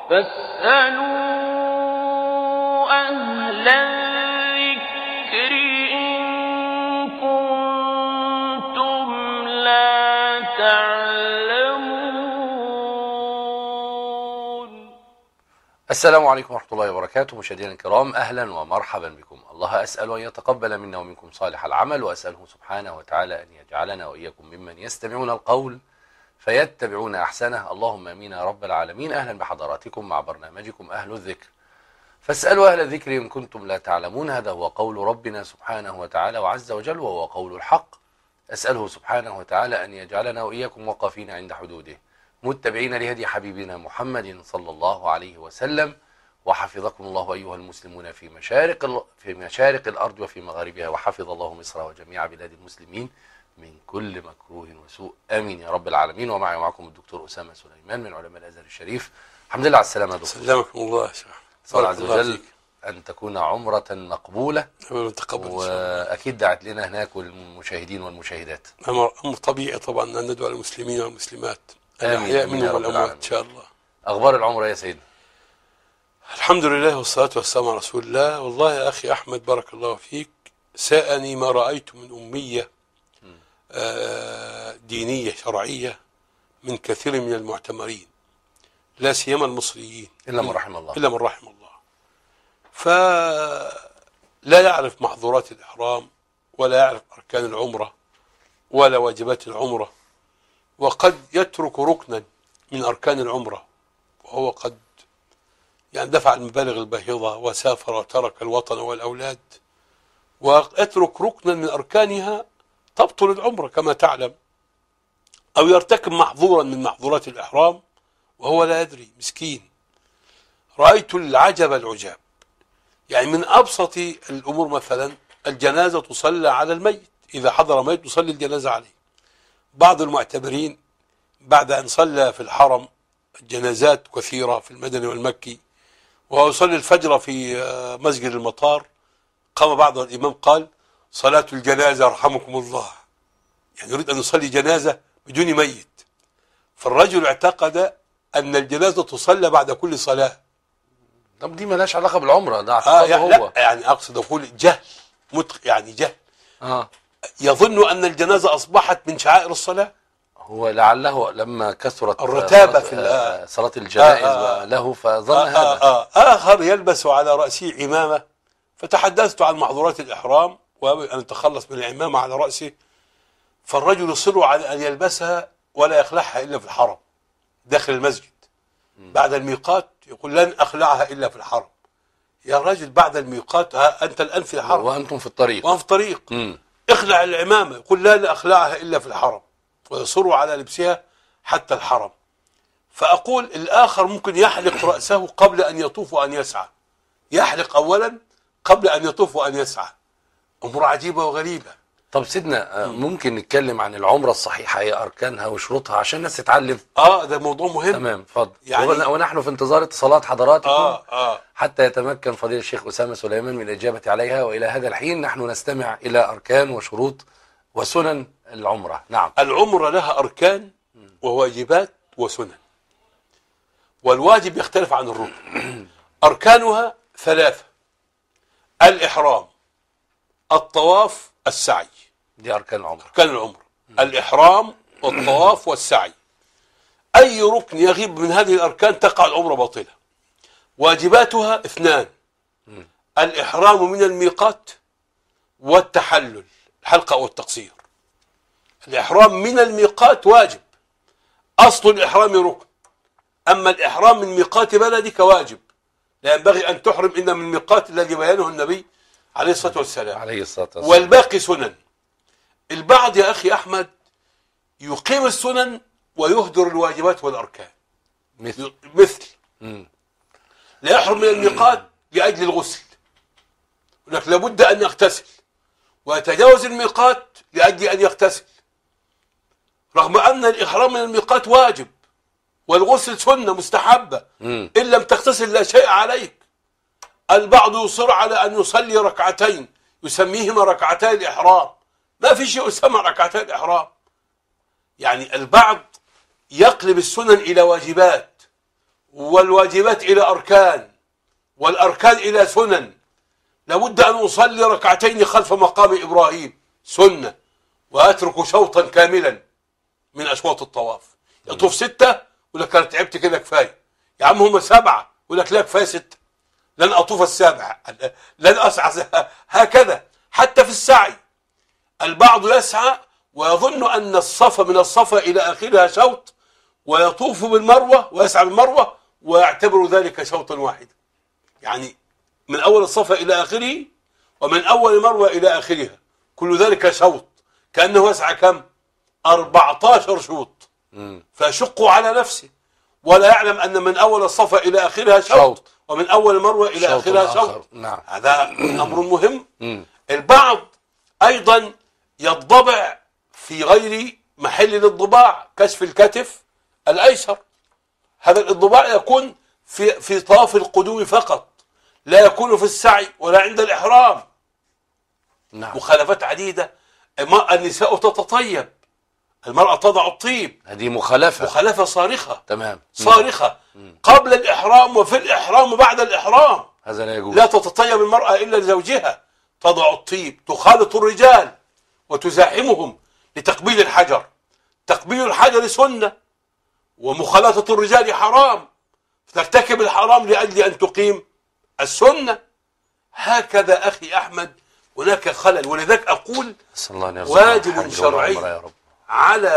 فاسألوا أهل الذكر إن كنتم لا تعلمون. السلام عليكم ورحمة الله وبركاته. مشاهدينا الكرام، أهلا ومرحبا بكم. الله أسأل أن يتقبل منا ومنكم صالح العمل، وأسأله سبحانه وتعالى أن يجعلنا وإياكم ممن يستمعون القول فيتبعون أحسنه. اللهم آمين يا رب العالمين. أهلا بحضراتكم مع برنامجكم أهل الذكر. فاسألوا أهل الذكر إن كنتم لا تعلمون. هذا هو قول ربنا سبحانه وتعالى وعز وجل، وهو قول الحق. أسأله سبحانه وتعالى أن يجعلنا وإياكم وقافين عند حدوده، متبعين لهدي حبيبنا محمد صلى الله عليه وسلم. وحفظكم الله أيها المسلمون في مشارق الأرض وفي مغاربها، وحفظ الله مصر وجميع بلاد المسلمين من كل مكروه وسوء، آمين يا رب العالمين. ومعي ومعكم الدكتور أسامة سليمان من علماء الأزهر الشريف. الحمد لله على السلامة يا دكتور. سلامكم الله يا شيخ. صلى الله عز وجل أن تكون عمرة مقبولة، وأكيد دعت لنا هناك والمشاهدين والمشاهدات. أمر طبيعي طبعا أن ندعو المسلمين والمسلمات الأحياء منهم والأموات إن شاء الله. أخبار العمرة يا سيدنا؟ الحمد لله والصلاة والسلام على رسول الله. والله يا أخي أحمد بارك الله فيك، ساءني ما رأيت من أمية دينية شرعية من كثير من المعتمرين، لا سيما المصريين، إلا من رحم الله. إلا من رحم الله. فلا يعرف محظورات الإحرام، ولا يعرف أركان العمرة ولا واجبات العمرة، وقد يترك ركنا من أركان العمرة وهو قد دفع المبالغ الباهظة وسافر وترك الوطن والأولاد، ويترك ركنا من أركانها تبطل العمرة كما تعلم، أو يرتكب محظورا من محظورات الإحرام وهو لا يدري، مسكين. رأيت العجب العجاب. من أبسط الأمور مثلا الجنازة تصلى على الميت، إذا حضر ميت تصلي الجنازة عليه. بعض المعتبرين بعد أن صلى في الحرم الجنازات كثيرة في المدني والمكي، ويصلي الفجر في مسجد المطار، قام بعض الإمام قال: صلاة الجنازة رحمكم الله، يريد أن يصلي جنازة بدون ميت. فالرجل اعتقد أن الجنازة تصلى بعد كل صلاة. طب دي مالهاش علاقة بالعمرة، ده اعتقاده هو. لا، أقصد أقول جهل جهل. يظن أن الجنازة أصبحت من شعائر الصلاة. هو لعله لما كثرت الرتابة في صلاة الجنائز له فظن هذا. آخر يلبس على رأسه عمامة، فتحدثت عن محظورات الإحرام وأن يتخلص من العمامة على رأسه، فالرجل يصر على أن يلبسها ولا يخلعها إلا في الحرم داخل المسجد. بعد الميقات يقول: لن أخلعها إلا في الحرم. يا رجل، بعد الميقات أنت الآن في الحرم وأنتم في الطريق. وأنت في الطريق. اخلع العمامة. يقول: لا أخلعها إلا في الحرم، ويصر على لبسها حتى الحرم. فأقول الآخر ممكن يحلق رأسه قبل أن يطوف وأن يسعى، يحلق أولا قبل أن يطوف وأن يسعى. أمور عجيبة وغريبة. طب سيدنا، ممكن نتكلم عن العمرة الصحيحة، هي أركانها وشروطها عشان الناس تتعلم؟ ده موضوع مهم. تمام، اتفضل. ونحن في انتظار اتصالات حضراتكم حتى يتمكن فضيلة الشيخ أسامة سليمان من الإجابة عليها. وإلى هذا الحين نحن نستمع إلى أركان وشروط وسنن العمرة. نعم. العمرة لها أركان وواجبات وسنن، والواجب يختلف عن الركن. أركانها 3: الإحرام، الطواف، السعي. دي أركان العمرة. أركان العمرة: الإحرام والطواف والسعي. أي ركن يغيب من هذه الأركان تقع العمرة باطلة. واجباتها 2: الإحرام من الميقات، والتحلل، الحلقة أو التقصير. الإحرام من الميقات واجب، أصل الإحرام ركن، أما الإحرام من ميقات بلدك واجب، لا ينبغي أن تحرم إلا من الميقات الذي بيانه النبي عليه الصلاة والسلام. عليه الصلاة والسلام. والباقي سنن. البعض يا أخي أحمد يقيم السنن ويهدر الواجبات والأركان، مثل لا يحرم من الميقات لأجل الغسل، هناك لابد أن يغتسل، ويتجاوز الميقات لأجل أن يغتسل، رغم أن الإحرام من الميقات واجب والغسل سنة مستحبة. إن لم تغتسل لا شيء عليك. البعض يصر على أن يصلي ركعتين يسميهما ركعتي الإحرام. ما في شيء يسمى ركعتي الإحرام. البعض يقلب السنن إلى واجبات، والواجبات إلى أركان، والأركان إلى سنن. لابد أن أصلي ركعتين خلف مقام إبراهيم سنة، وأترك شوطا كاملا من أشواط الطواف. يطوف 6 يقول لك أنا تعبت كده كفاية. يا عم هم 7 يقول لك لا كفاية 6، لن أطوف السابع، لن أسعى. هكذا حتى في السعي البعض يسعى ويظن أن الصفا من الصفا إلى آخرها شوط، ويطوف بالمروة ويسعى بالمروة ويعتبر ذلك شوطا واحدا. يعني من أول الصفا إلى آخره، ومن أول مروة إلى آخرها، كل ذلك شوط، كأنه يسعى كم؟ 14 شوط. فيشق على نفسه ولا يعلم أن من أول الصفا إلى آخرها شوط، ومن أول مروة إلى آخرها شوط. نعم. هذا أمر مهم. البعض أيضا يضبع في غير محل الانضباع، كشف الكتف الأيسر. هذا الانضباع يكون في طواف القدوم فقط، لا يكون في السعي ولا عند الإحرام. نعم. مخالفات عديدة. النساء تتطيب، المرأة تضع الطيب، هذه مخالفة صارخة. تمام. صارخة قبل الإحرام وفي الإحرام وبعد الإحرام. هذا لا يجوز. لا تتطيب المرأة إلا لزوجها، تضع الطيب، تخالط الرجال وتزاحمهم لتقبيل الحجر. تقبيل الحجر سنة، ومخالطة الرجال حرام، ترتكب الحرام لأجل أن تقيم السنة. هكذا أخي أحمد هناك خلل. ولذلك أقول واجب شرعي على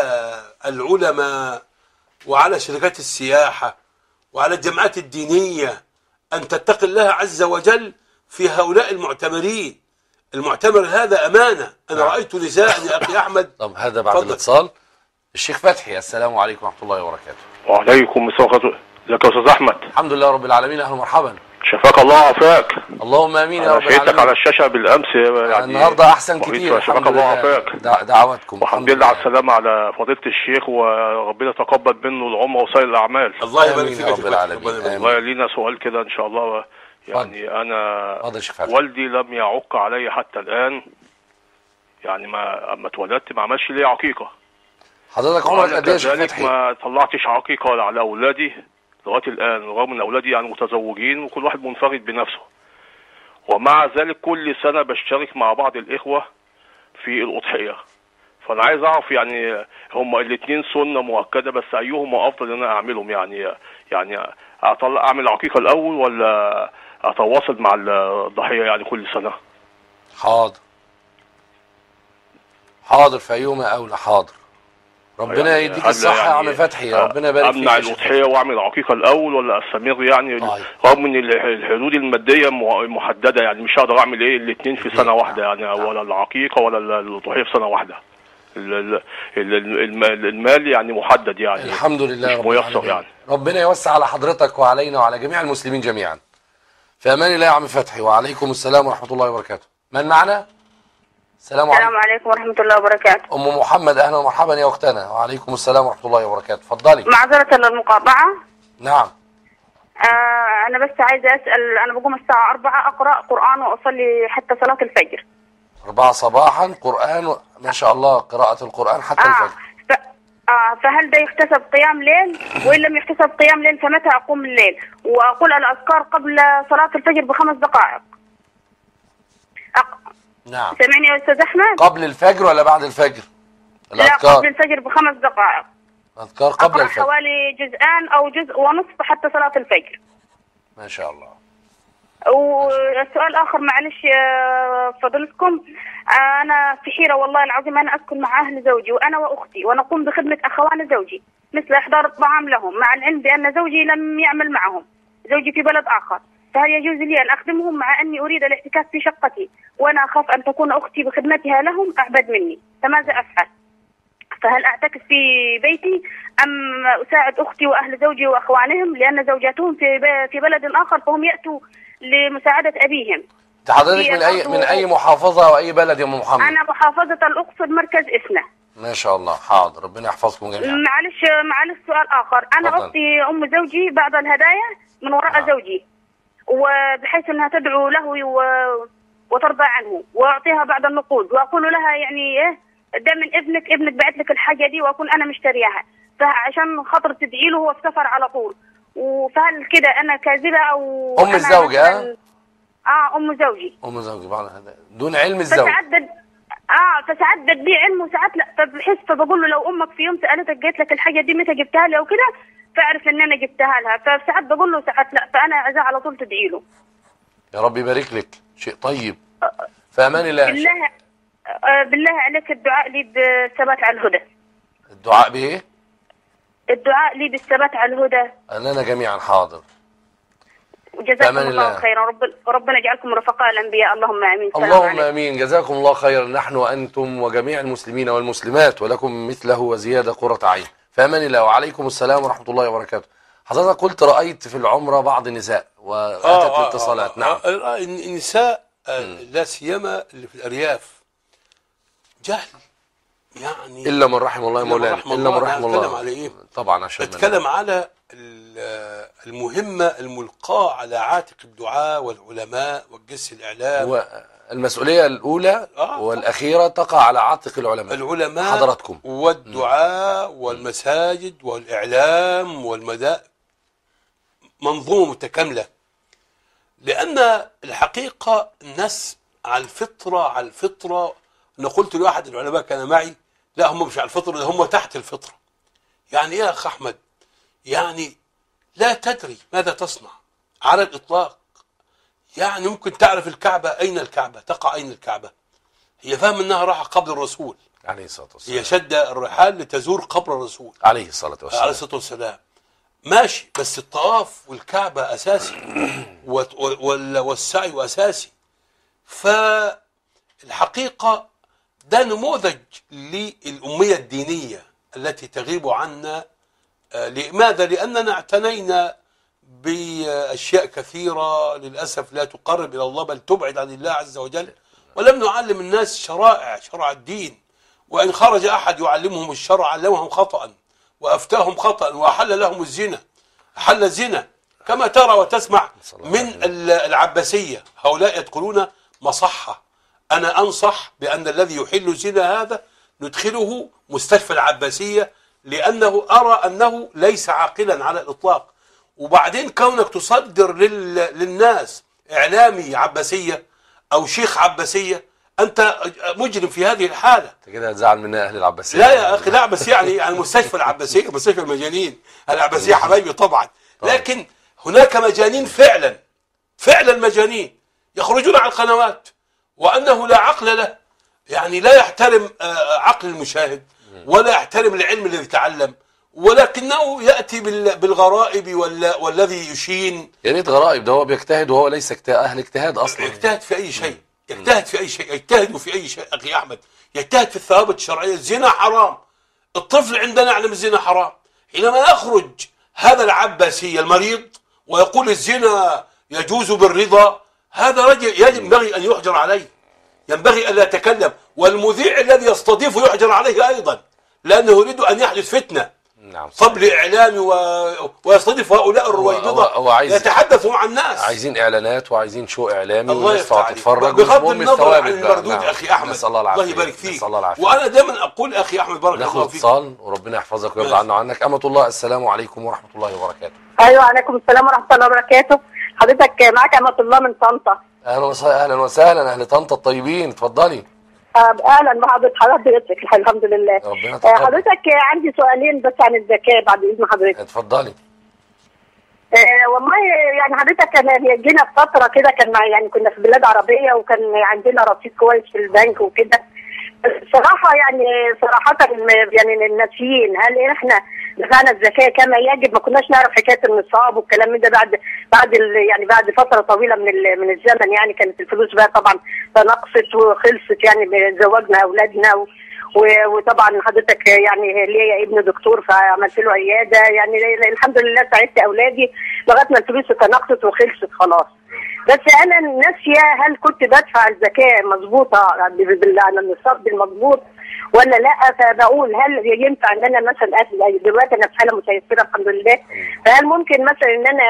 العلماء وعلى شركات السياحة وعلى الجماعات الدينية أن تتقي الله عز وجل في هؤلاء المعتمرين. المعتمر هذا أمانة. أنا رأيت نساء يا أخي أحمد. طب هذا بعد الاتصال. الشيخ فتحي، السلام عليكم ورحمة الله وبركاته. وعليكم السلام. ازيك يا أستاذ أحمد؟ الحمد لله رب العالمين، أهلا ومرحبا. شفاك الله وعافاك. اللهم امين يا رب العالمين. شفتك على الشاشه بالامس يعني النهارده احسن كتير الحمد الله لله. وعافاك. دعواتكم والحمد لله على السلامه على فضيله الشيخ، وربنا يتقبل منه العمره وسائر الاعمال. الله يبارك فيك يا رب العالمين. والله لينا سؤال كده ان شاء الله. يعني انا والدي لم يعق علي حتى الان، يعني اما اتولدت ما عملش لي عقيقه. حضرتك عمرك قد ايه يا شيخ فتحي؟ ما طلعتش عقيقه على اولادي لغايه الان، رغم ان اولادي يعني متزوجين وكل واحد منفرد بنفسه. ومع ذلك كل سنه بشترك مع بعض الاخوه في الاضحيه. فانا عايز اعرف يعني هما الاثنين سنه مؤكده، بس ايهما افضل ان انا اعملهم؟ يعني اعمل عقيقه الاول ولا اتواصل مع الضحيه يعني كل سنه؟ حاضر في ايهما اولى. حاضر. ربنا يعني يديك الصحة يا عم فتحي، ربنا يبارك فيك. امنع الاضحيه واعمل العقيقه الاول ولا استمر يعني رغم ان الحدود الماديه محدده، يعني مش هقدر اعمل الاثنين في سنه واحده يعني، ولا العقيقه ولا الاضحيه في سنه واحده. المال يعني محدد يعني، الحمد لله مش ميسر يعني. ربنا يوسع على حضرتك وعلينا وعلى جميع المسلمين جميعا. في امان الله يا عم فتحي، وعليكم السلام ورحمه الله وبركاته. من معنا؟ السلام عليكم ورحمة الله وبركاته. أم محمد، أهلا ومرحبا يا أختنا. وعليكم السلام ورحمة الله وبركاته. اتفضلي. معذرة للمقاطعة. نعم. أنا بس عايزة أسأل، أنا بقوم الساعة 4 أقرأ قرآن وأصلي حتى صلاة الفجر. 4 صباحا قرآن ما شاء الله، قراءة القرآن حتى الفجر. فهل ده يحتسب قيام ليل؟ وإن لم يحتسب قيام ليل فمتى أقوم الليل؟ وأقول الأذكار قبل صلاة الفجر ب5 دقائق. نعم. سامعني يا أستاذ أحمد؟ قبل الفجر ولا بعد الفجر؟ الأذكار. لا، قبل الفجر ب5 دقائق. أذكار قبل الفجر. حوالي جزءان أو جزء ونصف حتى صلاة الفجر. ما شاء الله. والسؤال آخر معلش يا فضلكم، أنا في حيرة والله العظيم. أنا أسكن مع أهل زوجي وأنا وأختي، ونقوم بخدمة أخوان زوجي مثل إحضار الطعام لهم، مع العلم بأن زوجي لم يعمل معهم. زوجي في بلد آخر، فهل يجوز لي أن أخدمهم مع أني أريد الاعتكاف في شقتي، وأنا أخاف أن تكون أختي بخدمتها لهم أعبد مني، فماذا أفعل؟ فهل أعتكف في بيتي أم أساعد أختي وأهل زوجي وأخوانهم، لأن زوجاتهم في بلد آخر فهم يأتوا لمساعدة أبيهم. حضرتك من أي محافظة أو أي بلد يا أم محمد؟ أنا محافظة الأقصر، مركز إسنا. ما شاء الله. حاضر، ربنا يحفظكم جميعا. معلش سؤال آخر. أنا أعطي أم زوجي بعض الهدايا من وراء زوجي، وبحيث أنها تدعو له وترضى عنه، وأعطيها بعض النقود، وأقول لها يعني ده من ابنك بعت لك الحاجة دي، وأكون أنا مشتريها، فعشان خاطر تدعي له هو في سفر على طول. فهل كده انا كاذبه او ام الزوجه؟ ام زوجي. ام زوجي بعد هذا دون علم الزوج. فساعات بدي علم وساعات لا، فبحس فبقول له لو امك في يوم سالتك جيت لك الحاجه دي متى جبتها لي او كده فاعرف ان انا جبتها لها، فساعات بقول له ساعات لا، فانا عايزاه على طول تدعي له. يا رب يبارك لك، شيء طيب. فامان الله. بالله عليك الدعاء لي بالثبات على الهدى. الدعاء بايه؟ الدعاء لي بالثبات على الهدى. اننا جميعا حاضر. جزاكم الله خيرا، ربنا يجعلكم رفقاء الانبياء، اللهم امين. اللهم امين، جزاكم الله خيرا، نحن وانتم وجميع المسلمين والمسلمات، ولكم مثله وزياده قرة عين. فامان الله. وعليكم السلام ورحمه الله وبركاته. حضرتك قلت رايت في العمره بعض النساء واتت الاتصالات. نعم. النساء لا سيما اللي في الارياف جهل يعني، الا من رحم الله يا مولانا، الا من رحم الله. بتكلم على ايه؟ طبعا عشان بتكلم على المهمه الملقاه على عاتق الدعاء والعلماء والجس الاعلام. والمسؤوليه الاولى والاخيره تقع على عاتق العلماء حضراتكم، والدعاء والمساجد والاعلام والمدائن، منظومه متكامله. لان الحقيقه الناس على الفطره. انا قلت لواحد العلماء كان معي، لا هم مش على الفطره، ده هم تحت الفطره. يعني ايه يا اخ احمد؟ يعني لا تدري ماذا تصنع على الاطلاق. يعني ممكن تعرف الكعبه، اين الكعبه؟ تقع اين الكعبه؟ هي فاهم انها راحه قبر الرسول عليه الصلاه والسلام، هي شد الرحال لتزور قبر الرسول عليه الصلاه والسلام. ماشي، بس الطواف والكعبه اساسي والسعي اساسي. فالحقيقه ده نموذج للأمية الدينية التي تغيب عنا. لماذا؟ لأننا اعتنينا بأشياء كثيرة للأسف لا تقرب إلى الله بل تبعد عن الله عز وجل، ولم نعلم الناس شرع الدين. وإن خرج أحد يعلمهم الشرع علمهم خطأ وأفتاهم خطأ وأحل لهم الزنا، أحل الزنا كما ترى وتسمع من العباسية. هؤلاء يدخلون مصحة. أنا أنصح بأن الذي يحل الزنا هذا ندخله مستشفى العباسية، لأنه أرى أنه ليس عاقلا على الإطلاق. وبعدين كونك تصدر للناس إعلامي عباسية أو شيخ عباسية، أنت مجرم في هذه الحالة. أنت كده هتزعل منا أهل العباسية. لا يا أخي، لا، بس يعني مستشفى العباسية مستشفى المجانين. العباسية حبايبي طبعا، لكن هناك مجانين فعلا مجانين يخرجون على القنوات وأنه لا عقل له، يعني لا يحترم عقل المشاهد ولا يحترم العلم الذي تعلم، ولكنه يأتي بالغرائب والذي يشين. يا ريت غرائب، ده هو بيجتهد وهو ليس أهل اجتهاد أصلا. يجتهد في أي شيء، يجتهد في أي شيء أخي أحمد، يجتهد في الثوابت الشرعية. الزنا حرام، الطفل عندنا يعلم الزنا حرام. حينما يخرج هذا العباسي المريض ويقول الزنا يجوز بالرضا، هذا رجل ينبغي أن يحجر عليه، ينبغي أن لا يتكلم. والمذيع الذي يستضيفه يحجر عليه أيضا، لأنه يريد أن يحدث فتنة. نعم، طبل إعلامي ويستضيف هؤلاء الرويبضة يتحدثوا مع الناس. عايزين إعلانات وعايزين شو إعلامي والناس تتفرج، بغض النظر عن المردود. أخي أحمد الله يبارك فيك. وأنا دايما أقول أخي أحمد بارك الله فيك. اتصال وربنا يحفظك ويرضى عنا وعنك. أمة الله، السلام عليكم ورحمة الله وبركاته. أيوة، عليكم السلام ورحمة الله وبركاته. حضرتك معك أمة الله من طنطا. أهلا وسهلا أهل طنطا الطيبين، اتفضلي. اهلا بحضرتك. الحمد لله. حضرتك عندي سؤالين بس عن الزكاه بعد اذن حضرتك. اتفضلي. والله يعني حضرتك كان جينا في فتره كده، كان يعني كنا في بلاد عربيه وكان عندنا رصيد كويس في البنك وكده. الصراحه يعني صراحه يعني الناسيين، هل احنا دفعنا الزكاه كما يجب؟ ما كناش نعرف حكايه النصاب والكلام ده بعد فتره طويله من الزمن. يعني كانت الفلوس بقى طبعا تنقصت وخلصت، يعني زوجنا اولادنا وطبعا حضرتك يعني ليا ابن دكتور فعملت له عياده، يعني الحمد لله ساعدت اولادي لغايه ما الفلوس تنقصت وخلصت خلاص. بس انا ناسيه هل كنت بدفع الزكاه مظبوطه على النصاب المظبوط ولا لا؟ فبقول هل ينفع ان انا مثلا دلوقتي انا في حاله متيسره الحمد لله، فهل ممكن مثلا ان انا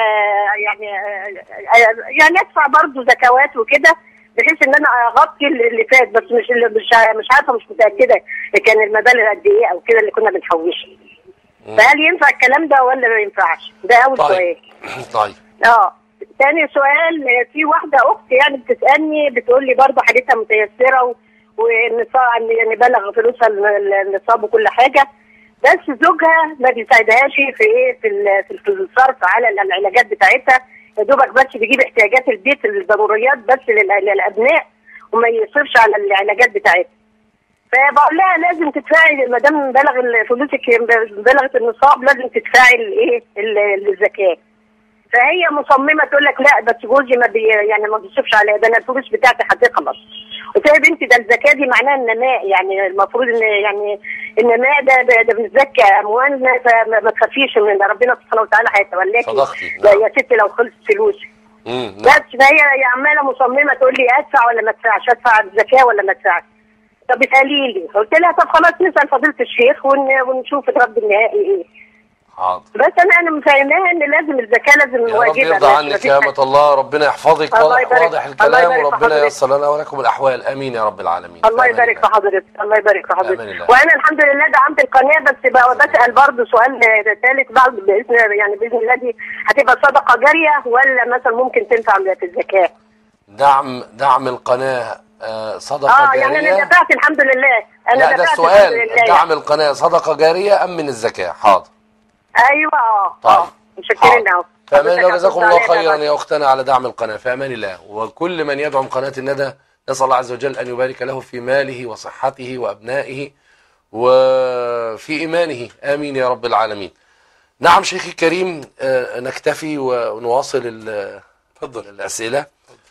يعني ادفع برضه زكوات وكده بحيث ان انا اغطي اللي فات، بس مش عارفه، مش متاكده كان المبالغ قد ايه او كده اللي كنا بنحوشها. فهل ينفع الكلام ده ولا ما ينفعش؟ ده اول طيب. سؤال. طيب. تاني سؤال، في واحده اختي يعني بتسالني بتقول لي برضه حالتها متيسره والنصاب يعني بلغ فلوسها النصاب وكل حاجه، بس زوجها ما بيساعدهاش في ايه في الصرف على العلاجات بتاعتها، يا دوبك بس بيجيب احتياجات البيت الضروريات بس للابناء وما يصرفش على العلاجات بتاعتها. فبقول لها لازم تدفعي ما دام فلوسك بلغت النصاب لازم تدفعي الايه الزكاه. فهي مصممه تقول لك لا بس جوزي يعني ما بيصرفش عليا، ده انا الفلوس بتاعتي هتخلص. قلت لها يا بنتي ده الزكاه دي معناها النماء، يعني المفروض ان يعني النماء ده بنزكى اموالنا، فما تخافيش ان ربنا سبحانه وتعالى هيتولاكي. صدقتي. ده يا ستي لو خلصت فلوسي. بس فهي عماله مصممه تقول لي ادفع ولا ما ادفعش، ادفع الزكاه ولا ما ادفعش. طب بتقالي لي، قلت لها طب خلاص نسال فضيله الشيخ ونشوف الرد النهائي ايه. حاضر. بس انا مفهماها ان لازم الزكاه لازم يا رب واجبه. يرضى عنك يا أمة الله، ربنا يحفظك. واضح الكلام وربنا ييسر لنا ولكم الاحوال. امين يا رب العالمين. الله يبارك في حضرتك، الله يبارك في حضرتك. وانا الحمد لله دعمت القناه، بس بسال برضه سؤال ثالث بعد باذن الله دي هتبقى صدقه جاريه ولا مثلا ممكن تنفع في الزكاه؟ دعم القناه صدقه جاريه. يعني انا دفعت الحمد لله. لا ده السؤال، دعم القناه صدقه جاريه ام من الزكاه؟ حاضر. ايوه. طيب. متشكرين اهو. في امان الله، جزاكم الله خيرا يا اختنا على دعم القناه. في امان الله. وكل من يدعم قناه الندى نسال الله عز وجل ان يبارك له في ماله وصحته وابنائه وفي ايمانه. امين يا رب العالمين. نعم شيخي الكريم، نكتفي ونواصل الاسئله.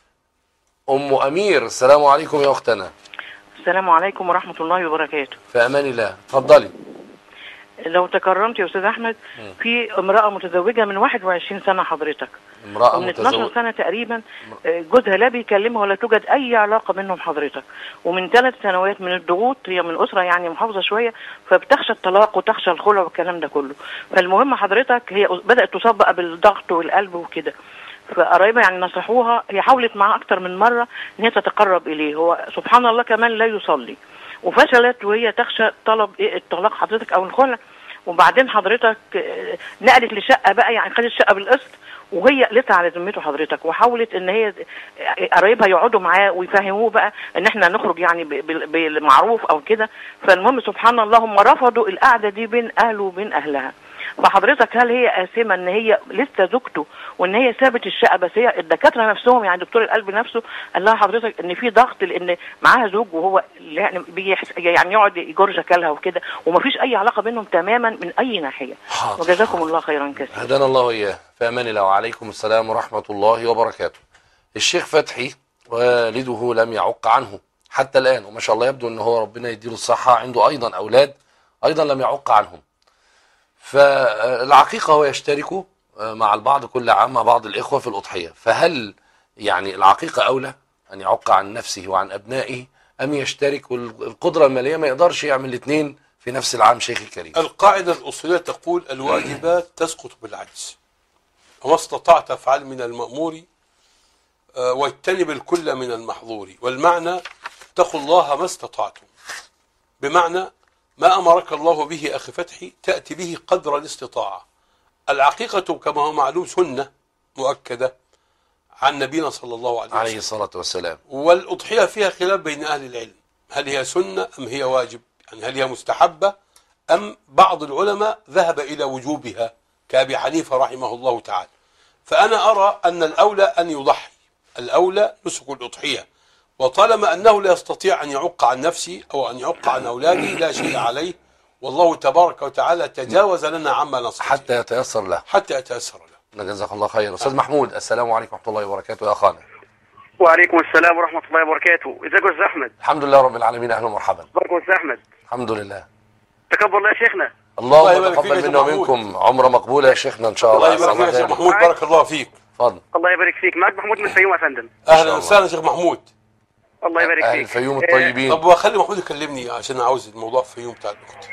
ام امير، السلام عليكم يا اختنا. السلام عليكم ورحمه الله وبركاته. في امان الله، اتفضلي. لو تكرمت يا استاذ احمد، في امراه متزوجه من 21 سنه حضرتك، امراه من 12 سنه تقريبا جوزها لا بيكلمها ولا توجد اي علاقه بينهم حضرتك، ومن 3 سنوات من الضغوط، هي من اسره يعني محافظه شويه، فبتخشى الطلاق وتخشى الخلع والكلام ده كله. فالمهم حضرتك هي بدات تصاب بقى بالضغط والقلب وكده، فقرايبها يعني نصحوها، هي حاولت معاه اكتر من مره ان هي تتقرب اليه، هو سبحان الله كمان لا يصلي، وفشلت وهي تخشى طلب الطلاق حضرتك او الخلع. وبعدين حضرتك نقلت لشقه بقى، يعني خدت شقه بالقسط، وهي لسه على ذمته حضرتك، وحاولت ان هي قرايبها يقعدوا معاه ويفهموه بقى ان احنا نخرج يعني بالمعروف او كده. فالمهم سبحان الله هم رفضوا القعده دي بين اهله وبين اهلها. فحضرتك هل هي آثمة ان هي لسه زوجته وان هي سابت الشقه؟ بس هي الدكاتره نفسهم يعني دكتور القلب نفسه قال لها حضرتك ان في ضغط لان معاها زوج وهو يعني يعني يقعد يجر شكلها وكده، ومفيش اي علاقه بينهم تماما من اي ناحيه. وجزاكم الله خيرا كثيرا. هدانا الله واياه. في امان الله. وعليكم السلام ورحمه الله وبركاته. الشيخ فتحي والده لم يعق عنه حتى الان، وما شاء الله يبدو ان هو ربنا يديله الصحه، عنده ايضا اولاد ايضا لم يعق عنهم. فالعقيقة هو يشترك مع البعض كل عام مع بعض الإخوة في الأضحية، فهل يعني العقيقة أولى أن يعق عن نفسه وعن أبنائه أم يشترك؟ والقدرة المالية ما يقدرش يعمل الاثنين في نفس العام شيخ الكريم. القاعدة الأصولية تقول الواجبات تسقط بالعجز، وما استطعت فعل من المأمور واجتنب الكل من المحظور. والمعنى اتقوا الله ما استطعتم، بمعنى ما أمرك الله به أخي فتحي تأتي به قدر الاستطاعة. العقيقة كما هو معلوم سنة مؤكدة عن نبينا صلى الله عليه الصلاة والسلام. والأضحية فيها خلاف بين أهل العلم، هل هي سنة أم هي واجب؟ يعني هل هي مستحبة أم بعض العلماء ذهب إلى وجوبها كأبي حنيفة رحمه الله تعالى. فأنا أرى أن الأولى أن يضحي، الأولى نسك الأضحية، وطالما أنه لا يستطيع أن يعق عن نفسه أو أن يعق عن أولاده لا شيء عليه، والله تبارك وتعالى تجاوز لنا عما نستطيع حتى يتيسر له. جزاك الله خير. أستاذ محمود، السلام عليكم ورحمة الله وبركاته يا أخانا. وعليكم السلام ورحمة الله وبركاته. ازيك يا أستاذ أحمد؟ الحمد لله رب العالمين، أهلا ومرحبا. بارك الله يا أحمد. الحمد لله. تقبل الله يا شيخنا. الله يتقبل منا ومنكم عمرة مقبولة يا شيخنا إن شاء الله. الله يبارك فيك يا شيخ محمود، بارك الله فيك. اتفضل. الله يبارك فيك. معك محمود من الفيوم يا فندم. أهلا وسهلا شيخ محمود. الله يبارك فيك. الفيوم الطيبين. طب وخلي محمود يكلمني عشان عاوز الموضوع في الفيوم بتاع الأخت.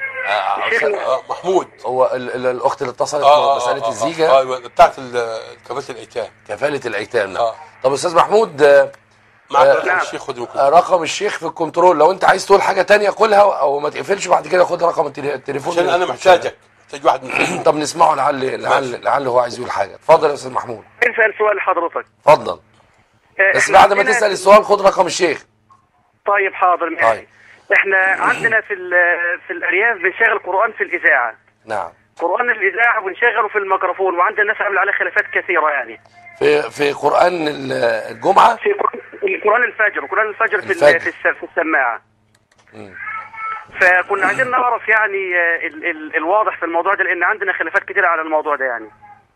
محمود هو الأخت اللي اتصلت مسألة الزيجة بتاعت كفالة الأيتام. كفالة الأيتام. نعم. طب أستاذ محمود، معك رقم الشيخ، خد رقم الشيخ في الكنترول، لو أنت عايز تقول حاجة تانية قولها أو ما تقفلش بعد كده خد رقم التليفون عشان أنا محتاجك محتاج واحد من طب نسمعه لعل هو عايز يقول حاجه. اتفضل يا استاذ محمود. نسأل سؤال لحضرتك. اتفضل. بس إحنا بعد ما عندنا تسال السؤال خد رقم الشيخ. طيب حاضر ماشي. طيب. احنا عندنا في الارياف بنشغل قرآن في الاذاعه. نعم. قرآن الاذاعه بنشغله في الميكروفون، وعندنا ناس عامله عليه خلافات كثيره يعني. في قران الجمعه، في قرآن الفجر، قرآن الفجر في السماعه. فكنا عايزين نعرف يعني الواضح في الموضوع ده، لان عندنا خلافات كثيره على الموضوع ده يعني.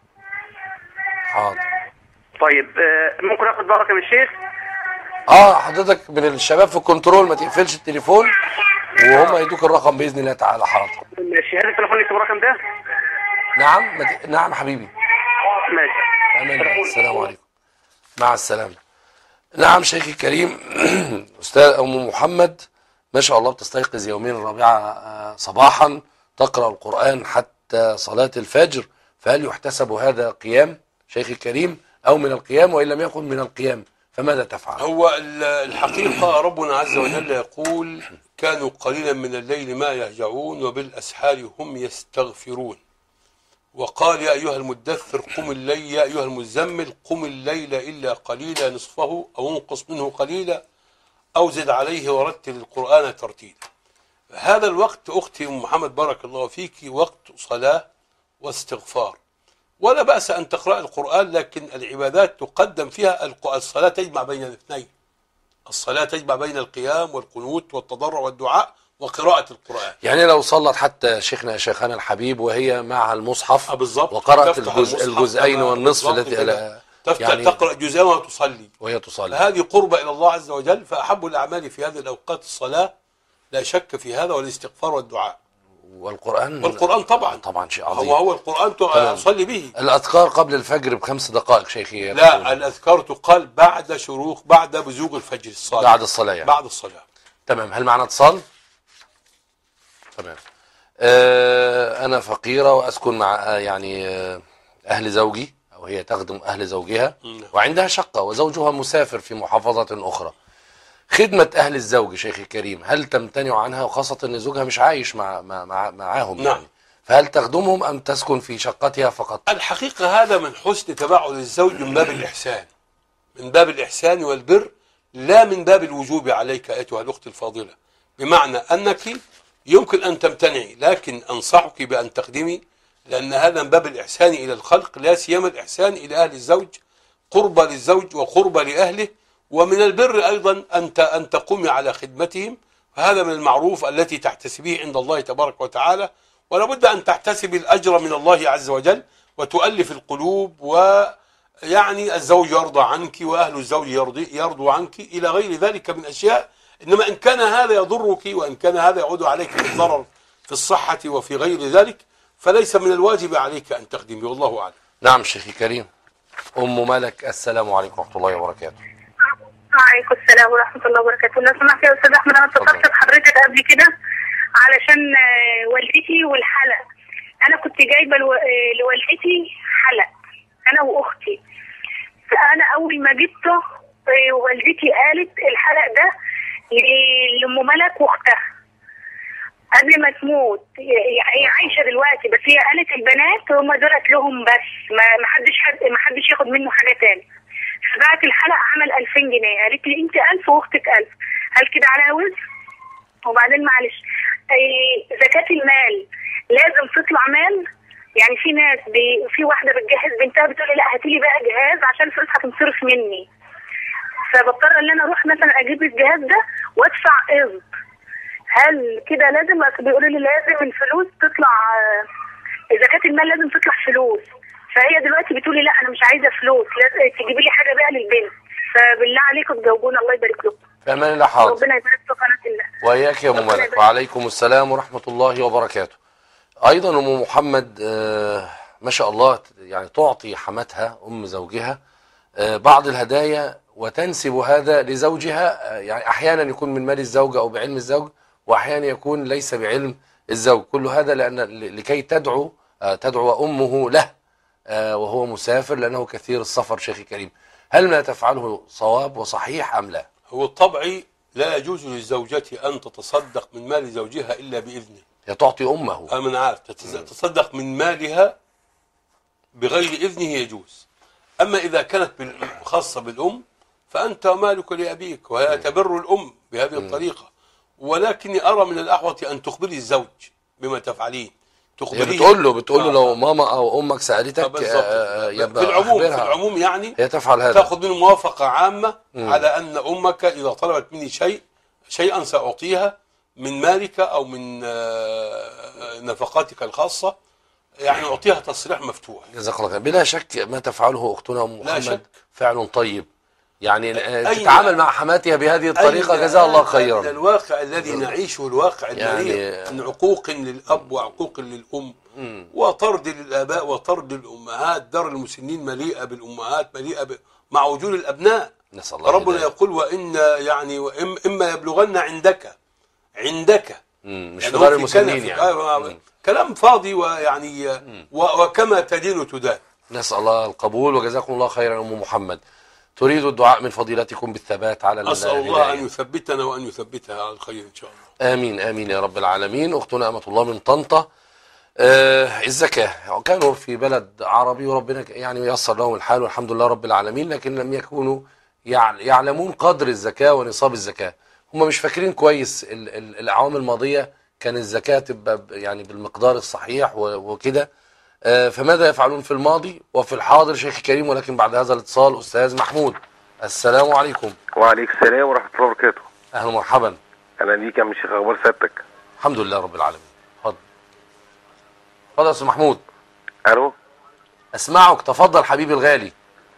حاضر. طيب ممكن اخد بقى رقم الشيخ؟ حضرتك من الشباب في الكنترول ما تقفلش التليفون وهم يدوك الرقم باذن الله تعالى. حاضر. ماشي. هل التليفون يكتب الرقم ده؟ نعم. نعم حبيبي. ماشي. أمان. السلام عليكم. مع السلامه. نعم شيخي الكريم. استاذ ام محمد ما شاء الله بتستيقظ يومين الرابعه صباحا تقرا القران حتى صلاه الفجر، فهل يحتسب هذا قيام شيخي الكريم او من القيام؟ وان لم يكن من القيام فماذا تفعل؟ هو الحقيقة ربنا عز وجل يقول كانوا قليلا من الليل ما يهجعون وبالأسحار هم يستغفرون. وقال يا أيها المدثر قم الليل، يا أيها المزمل قم الليل إلا قليلا نصفه أو انقص منه قليلا أو زد عليه ورتل القرآن ترتيلا. هذا الوقت أختي أم محمد بارك الله فيك وقت صلاة واستغفار، ولا بأس أن تقرأ القرآن، لكن العبادات تقدم فيها الصلاة تجمع بين الاثنين. الصلاة تجمع بين القيام والقنوت والتضرع والدعاء وقراءة القرآن. يعني لو صلت حتى شيخنا الحبيب وهي مع المصحف بالضبط وقرأت الجزئين والنصف التي يعني تقرأ جزئين وهي تصلي هذه قربة إلى الله عز وجل. فأحب الأعمال في هذه الأوقات الصلاة لا شك في هذا، والاستغفار والدعاء. والقرآن طبعا شيء عظيم. هو القرآن تصلي به. الأذكار قبل الفجر ب5 دقائق شيخي؟ لا، الأذكار تقال بعد بزوغ الفجر الصادق، بعد الصلاة يعني. بعد الصلاة. تمام. هل معنا اتصال؟ تمام. أنا فقيرة وأسكن مع أهل زوجي، أو هي تخدم أهل زوجها وعندها شقة، وزوجها مسافر في محافظة أخرى. خدمة أهل الزوج شيخي الكريم هل تمتنع عنها، وخاصة أن زوجها مش عايش معاهم نعم. يعني، فهل تخدمهم أم تسكن في شقتها فقط؟ الحقيقة هذا من حسن تبعل الزوج، من باب الإحسان، من باب الإحسان والبر، لا من باب الوجوب عليك أيتها الأخت الفاضلة. بمعنى أنك يمكن أن تمتنعي، لكن أنصحك بأن تخدمي، لأن هذا من باب الإحسان إلى الخلق، لا سيما الإحسان إلى أهل الزوج، قرب للزوج وقرب لأهله. ومن البر أيضا أن تقومي على خدمتهم، فهذا من المعروف التي تحتسبيه عند الله تبارك وتعالى. ولا بد أن تحتسبي الأجر من الله عز وجل وتؤلف القلوب، ويعني الزوج يرضى عنك وأهل الزوج يرضوا عنك إلى غير ذلك من أشياء. إنما إن كان هذا يضرك وإن كان هذا يعود عليك بالضرر في الصحة وفي غير ذلك فليس من الواجب عليك أن تخدمي، والله أعلم. نعم شيخي كريم. أم ملك السلام عليكم ورحمة الله وبركاته. وعليكم السلام ورحمة الله وبركاته. لو سمحت يا أستاذ أحمد، أنا اتصلت بحضرتك قبل كده علشان والدتي والحلق. أنا كنت جايبة لوالدتي حلق أنا وأختي، فأنا أول ما جبته والدتي قالت الحلق ده لأم ملك وأختها قبل ما تموت. هي عايشة دلوقتي، بس هي قالت البنات هم دولت لهم بس، ما حدش ياخد منه حاجة تاني. فبعت الحلقة عمل 2000 جنيه، قالت لي انت 1000 واختك 1000. هل كده على وزن؟ وبعدين معلش زكاة المال لازم تطلع مال؟ يعني في ناس في واحدة بتجهز بنتها بتقول لي لا هاتي لي بقى جهاز عشان الفلوس هتنصرف مني، فبضطر ان انا اروح مثلا اجيب الجهاز ده وادفع قسط. هل كده لازم؟ بيقولوا لي لازم الفلوس تطلع، زكاة المال لازم تطلع فلوس. فهي دلوقتي بتقول لي لا انا مش عايزه فلوس، لازم تجيبي لي حاجه بقى للبنت. فبالله عليكم تجاوبونا، الله يبارك لكم. في امان الله. حاضر. ربنا يبارك في قناه الله. واياك يا ام ملك. وعليكم السلام ورحمه الله وبركاته. ايضا ام محمد ما شاء الله يعني تعطي حماتها ام زوجها بعض الهدايا وتنسب هذا لزوجها، يعني احيانا يكون من مال الزوجه او بعلم الزوج، واحيانا يكون ليس بعلم الزوج. كل هذا لكي تدعو امه له وهو مسافر، لأنه كثير السفر شيخي كريم. هل ما تفعله صواب وصحيح أم لا؟ هو الطبعي لا يجوز للزوجة أن تتصدق من مال زوجها إلا بإذنه، هي تعطي امه. من عارف تتصدق من مالها بغير اذنه يجوز. اما اذا كانت خاصه بالام فانت مالك لابيك، وهي تبر الام بهذه الطريقه. ولكني ارى من الاحوط ان تخبري الزوج بما تفعلين. هي بتقول له لو ماما او امك سالتك في العموم يعني هي تفعل هذا، تاخذ منه موافقه عامه على ان امك اذا طلبت مني شيئا ساعطيها من مالك او من نفقاتك الخاصه، يعني اعطيها تصريح مفتوح. جزاك الله خير. بلا شك ما تفعله اختنا ام محمد فعل طيب، يعني تتعامل مع حماتها بهذه الطريقه، جزاها الله خيرا. الواقع الذي نعيشه الواقع المرير من عقوق للاب وعقوق للام وطرد للاباء وطرد للامهات. دار المسنين مليئه بالامهات، مليئه مع وجود الابناء. نسأل الله ربنا يقول وان يعني اما يبلغن عندك مش في دار المسنين يعني كلام فاضي، ويعني وكما تدين تدان. نسأل الله القبول وجزاكم الله خيرا. ام محمد تريد الدعاء من فضيلتكم بالثبات على أسأل الله أن يثبتنا وأن يثبتها على الخير إن شاء الله. آمين آمين يا رب العالمين. أختنا أمة الله من طنطا، الزكاة كانوا في بلد عربي وربنا يعني ييسر لهم الحال والحمد لله رب العالمين، لكن لم يكونوا يعلمون قدر الزكاة ونصاب الزكاة. هم مش فاكرين كويس الأعوام الماضية كان الزكاة تبقى يعني بالمقدار الصحيح وكده. فماذا يفعلون في الماضي وفي الحاضر شيخ كريم؟ ولكن بعد هذا الاتصال أستاذ محمود. السلام عليكم. وعليكم السلام ورحمة الله وبركاته. أهلا ومرحبا. أهلا بيك يا عم الشيخ، أخبار سيادتك؟ الحمد لله رب العالمين. اتفضل اتفضل يا أستاذ محمود. ألو أسمعك، تفضل حبيبي الغالي.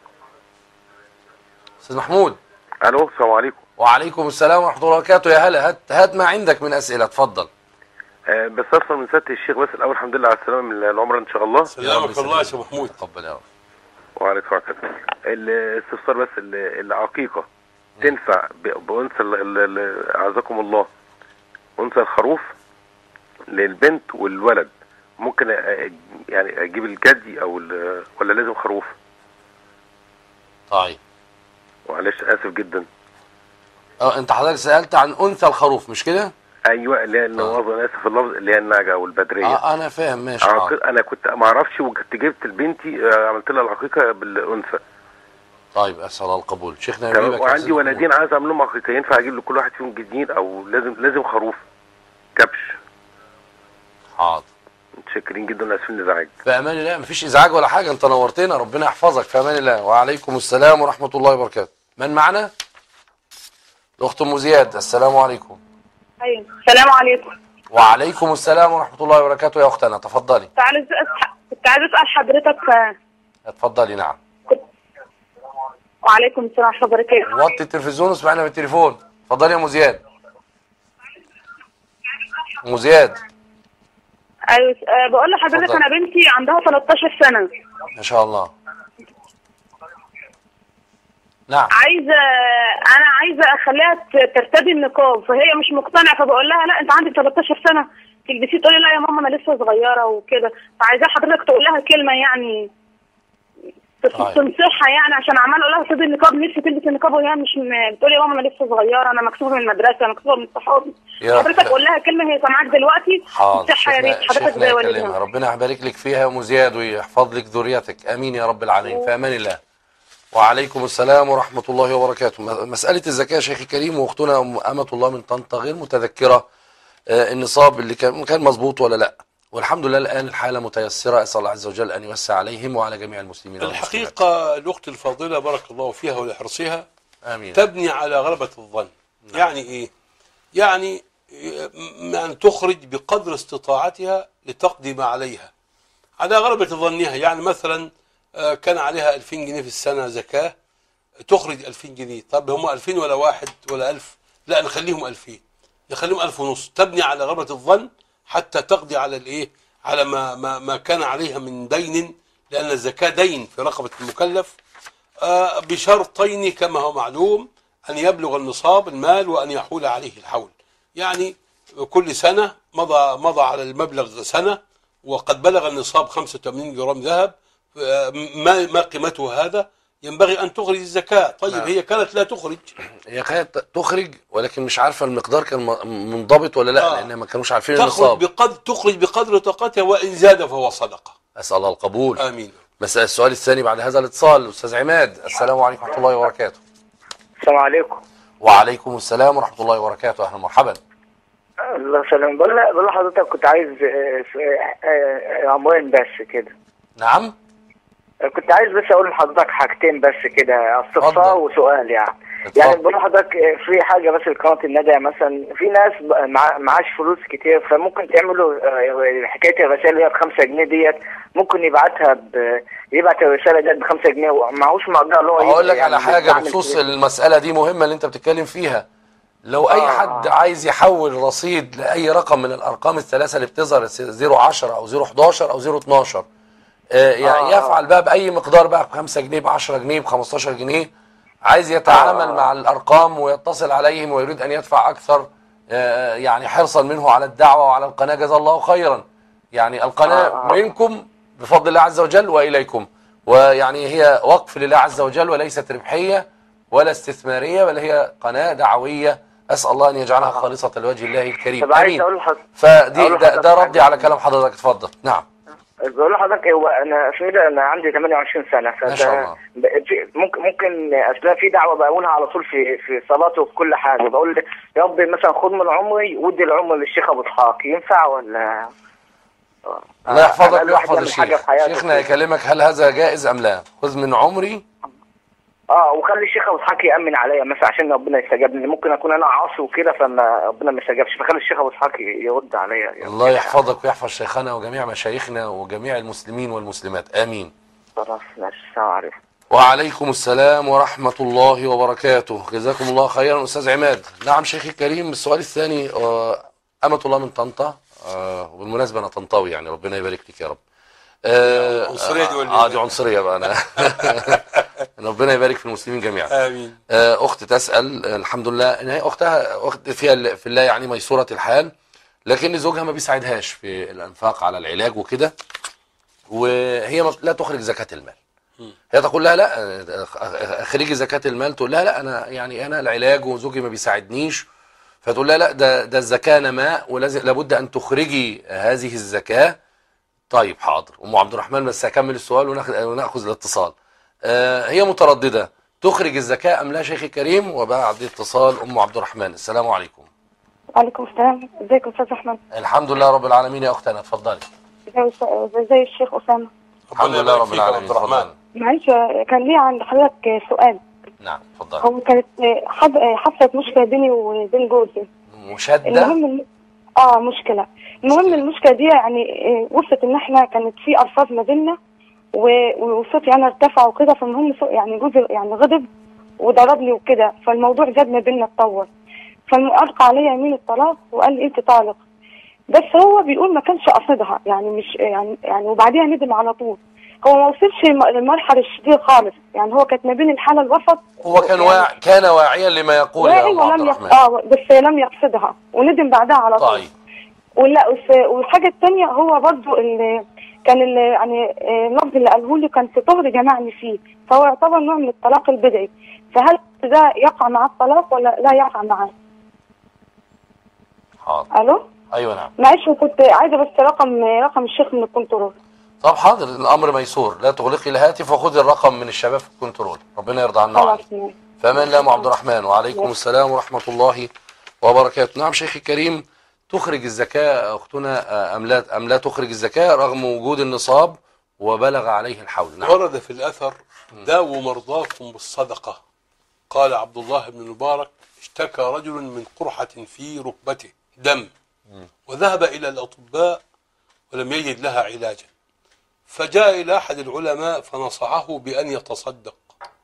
أستاذ محمود. ألو السلام عليكم. وعليكم السلام ورحمة الله وبركاته. يا هلا، هات ما عندك من أسئلة، اتفضل. بس أصلا من سيادة الشيخ، بس الأول الحمد لله على السلامة من العمرة إن شاء الله. سلامك الله يا شيخ محمود. تقبل يا رب. وعليكم السلام. الاستفسار بس، العقيقة تنفع بأنثى أعزكم الله، أنثى الخروف للبنت والولد، ممكن يعني أجيب الجدي أو ولا لازم خروف؟ طيب معلش آسف جدا. أنت حضرتك سألت عن أنثى الخروف مش كده؟ ايوه، اللي هي انا اسف اللفظ، اللي هي النعجه او البدريه. انا فاهم ماشي. انا كنت ما اعرفش، وكنت جبت لبنتي عملت لها العقيقه بالانثى. طيب اسال الله القبول. شيخنا يجيبك. وعندي ولدين عايز اعمل لهم عقيقه، ينفع اجيب لكل واحد فيهم جديد او لازم خروف كبش؟ حاضر. متشكرين جدا، اسفين الازعاج. في امان الله، مفيش ازعاج ولا حاجه، انت نورتنا، ربنا يحفظك. في امان الله. وعليكم السلام ورحمه الله وبركاته. من معنا؟ الاخت ام زياد. السلام عليكم. ايوه السلام عليكم. وعليكم السلام ورحمة الله وبركاته. يا أختنا تفضلي. كنت عايز أسأل حضرتك. اتفضلي. نعم. وعليكم السلام ورحمة الله وبركاته. وطي التلفزيون واسمعنا بالتليفون. اتفضلي يا أم زياد. أم زياد. أيوة بقول لحضرتك أنا بنتي عندها 13 سنة. ما شاء الله. نعم. أنا عايزة أخليها ترتدي النقاب، فهي مش مقتنعة، فبقول لها لا أنت عندك 13 سنة تلبسيه، تقول لي لا يا ماما أنا لسه صغيرة وكده، فعايزة حضرتك تقول لها كلمة يعني تنصحها، يعني عشان عمالة أقول لها تلبسي النقاب، نفسي تلبس النقاب وهي مش بتقول لي يا ماما أنا لسه صغيرة، أنا مكسوفة من المدرسة، مكسوفة من صحابي. حضرتك قول لها كلمة، هي سامعاك دلوقتي. حاضر. يا ريت حضرتك زي والدها. ربنا يبارك لك فيها يا أم زياد ويحفظ لك ذريتك، آمين يا رب العالمين. في أمان الله. وعليكم السلام ورحمة الله وبركاته. مسألة الزكاة شيخي كريم، واختنا أمة الله من طنطا غير متذكرة النصاب اللي كان مظبوط ولا لا، والحمد لله الآن الحالة متيسرة. أسأل الله عز وجل أن يوسع عليهم وعلى جميع المسلمين. الحقيقة الأخت الفاضلة بارك الله فيها ولحرصها آمين. تبني على غلبة الظن. يعني إيه؟ يعني أن تخرج بقدر استطاعتها لتقدم عليها على غلبة ظنها. يعني مثلا كان عليها 2000 جنيه في السنة زكاة، تخرج 2000 جنيه. طب هم 2000 ولا واحد ولا 1000؟ لا نخليهم 2000، نخليهم 1500. تبني على غلبة الظن حتى تقضي على الايه، على ما كان عليها من دين، لأن الزكاة دين في رقبة المكلف، بشرطين كما هو معلوم: أن يبلغ النصاب المال وأن يحول عليه الحول. يعني كل سنة مضى على المبلغ سنة وقد بلغ النصاب 85 جرام ذهب، ما قيمته هذا؟ ينبغي أن تخرج الزكاة. طيب نعم. هي كانت لا تخرج. هي كانت تخرج ولكن مش عارفة المقدار كان منضبط ولا لا، لأن ما كانوش عارفين النصاب. تخرج بقدر طاقتها، وإن زاد فهو صدقة. أسأل الله القبول. آمين. مسألة السؤال الثاني بعد هذا الاتصال. أستاذ عماد، السلام عليكم ورحمة الله وبركاته. السلام عليكم. وعليكم السلام ورحمة الله وبركاته. أهلا مرحبا. الله سلام. بقول لحضرتك كنت عايز عنوان بس كده. نعم. كنت عايز بس اقول لحضرتك حاجتين بس كده، استفسار وسؤال يعني. يعني بقول لحضرتك في حاجه بس لقناه الندى، مثلا في ناس معاش فلوس كتير، فممكن تعملوا حكايه الرسائل اللي هي ب5 جنيه ديت، ممكن يبعت الرساله ديت ب5 جنيه ومعهوش مقدار اللي هو هقول لك على حاجه بخصوص المساله دي مهمه اللي انت بتتكلم فيها. لو اي حد عايز يحول رصيد لاي رقم من الارقام الثلاثه اللي بتظهر 010 او 011 او 012، يعني يفعل بقى باي مقدار بقى، ب5 جنيه، ب10 جنيه، ب15 جنيه، عايز يتعامل مع الارقام ويتصل عليهم ويريد ان يدفع اكثر، يعني حرصا منه على الدعوه وعلى القناه، جزاه الله خيرا. يعني القناه منكم بفضل الله عز وجل واليكم، ويعني هي وقف لله عز وجل وليست ربحيه ولا استثماريه، بل هي قناه دعويه، اسال الله ان يجعلها خالصه لوجه الله الكريم. امين. فدي ده ردي على كلام حضرتك. اتفضل. نعم. بقول لحضرتك هو انا اسمي ده، انا عندي 28 سنه، ما شاء الله. ممكن اصلا في دعوه بقولها على طول في صلاتي وفي كل حاجه، بقول يا رب مثلا خذ من عمري ودي العمر للشيخ ابو اسحاق، ينفع ولا؟ الله يحفظك ويحفظ الشيخ. شيخنا يكلمك هل هذا جائز ام لا؟ خذ من عمري وخلي الشيخ ابو اسحاق يامن عليا مثلا عشان ربنا يستجاب لي، ممكن اكون انا عاصي وكده فما ربنا ما يستجابش، فخلي الشيخ ابو اسحاق يرد عليا. الله يحفظك ويحفظ شيخنا وجميع مشايخنا وجميع المسلمين والمسلمات. امين. خلاص ماشي. السلام عليكم. وعليكم السلام ورحمة الله وبركاته. جزاكم الله خيرا. أستاذ عماد. نعم شيخي الكريم. السؤال الثاني، أمة الله من طنطا، وبالمناسبة أنا طنطاوي يعني، ربنا يبارك لك يا رب. عنصرية دي ولا دي عنصرية بقى أنا. ربنا يبارك في المسلمين جميعا. آمين. أخت تسأل، الحمد لله إن هي أختها أخت فيها في الله يعني ميسورة الحال، لكن زوجها ما بيساعدهاش في الأنفاق على العلاج وكده، وهي لا تخرج زكاة المال. هي تقول لها لا خريجي زكاة المال، تقول لها لا أنا العلاج وزوجي ما بيساعدنيش، فتقول لها لا ده الزكاة نماء ولازم لابد أن تخرجي هذه الزكاة. طيب حاضر أم عبد الرحمن، بس هكمل السؤال ونأخذ الاتصال. هي مترددة تخرج الزكاة أم لا شيخي الكريم؟ وبعد اتصال أم عبد الرحمن. السلام عليكم. وعليكم السلام. ازيك يا استاذ احمد؟ الحمد لله رب العالمين يا أختنا، اتفضلي. ازي الشيخ أسامة؟ الحمد لله رب العالمين. اتفضلي. معلش كان لي عند حضرتك سؤال. نعم اتفضلي. هو كانت حصلت مشكلة بيني وبين جوزي. مشادة؟ المهم مشكلة. المهم المشكلة دي يعني وصلت ان احنا كانت في ألفاظ ما بيننا وصوتي انا ارتفع وكده، فالمهم يعني جوزي يعني غضب وضربني وكده، فالموضوع زاد ما بيننا اتطور، فالقى عليا يمين الطلاق وقال لي انت طالق، بس هو بيقول ما كانش قصدها يعني، مش يعني وبعديها ندم على طول. هو ما وصلش للمرحله الشديده خالص يعني، هو كانت ما بين الحاله الوسط. هو كان يعني كان واعيا لما يقول يا أم عبد الرحمن. بس لم يقصدها وندم بعدها على طول. طيب. والحاجه الثانيه هو برضه اللي كان يعني اللفظ اللي قاله لي كان في طهر جمعني فيه، فهو يعتبر نوع من الطلاق البدعي، فهل ده يقع مع الطلاق ولا لا يقع معاه؟ حاضر. الو. ايوه نعم. معلش كنت عايزه بس رقم الشيخ من الكنترول. طب حاضر، الامر ميسور، لا تغلقي الهاتف وخذي الرقم من الشباب في الكنترول، ربنا يرضى عنا وعنك. فمن لا ام عبد الرحمن. وعليكم السلام ورحمه الله وبركاته. نعم شيخي الكريم، تخرج الزكاة أختنا أم لا تخرج الزكاة رغم وجود النصاب وبلغ عليه الحول؟ نعم. ورد في الأثر داووا مرضاكم بالصدقة. قال عبد الله بن المبارك اشتكى رجل من قرحة في ركبته دم، وذهب إلى الأطباء ولم يجد لها علاجا، فجاء إلى أحد العلماء فنصحه بأن يتصدق،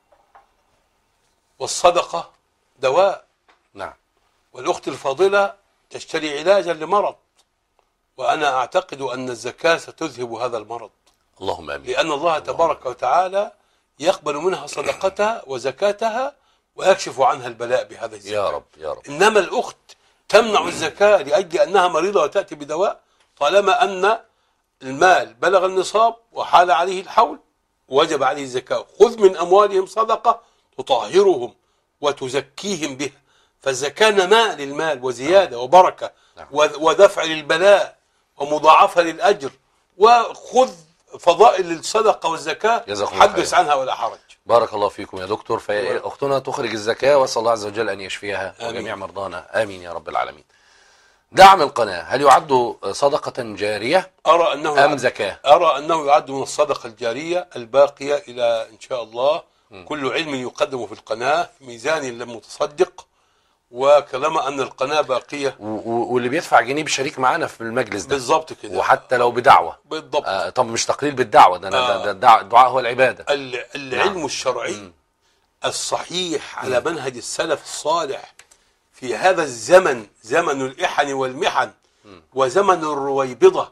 والصدقة دواء. نعم. والأخت الفاضلة تشتري علاجا لمرض، وأنا أعتقد أن الزكاة ستذهب هذا المرض. اللهم آمين. لأن الله تبارك وتعالى يقبل منها صدقتها وزكاتها ويكشف عنها البلاء بهذا الزكاة. يا رب يا رب. إنما الأخت تمنع الزكاة لأجل أنها مريضة وتأتي بدواء، طالما أن المال بلغ النصاب وحال عليه الحول وجب عليه الزكاة. خذ من أموالهم صدقة تطهرهم وتزكيهم بها. فالزكاة نماء للمال وزيادة وبركة ودفع للبلاء ومضاعفة للأجر. وخذ فضائل الصدقة والزكاة حدث عنها ولا حرج. بارك الله فيكم يا دكتور. فأختنا تخرج الزكاة، وأسأل الله عز وجل أن يشفيها وجميع مرضانا، آمين يا رب العالمين. دعم القناة هل يعد صدقة جارية أرى أنه أم زكاة؟ أرى أنه يعد من الصدقة الجارية الباقية إلى إن شاء الله. كل علم يقدم في القناة ميزان للمتصدق، وكلما أن القناة باقية واللي بيدفع جنيه بشريك معانا في المجلس ده بالضبط كده، وحتى لو بدعوة بالضبط. طب مش تقليل بالدعوة ده، ده الدعاء هو العبادة. العلم الشرعي الصحيح على منهج السلف الصالح في هذا الزمن، زمن الإحن والمحن وزمن الرويبضة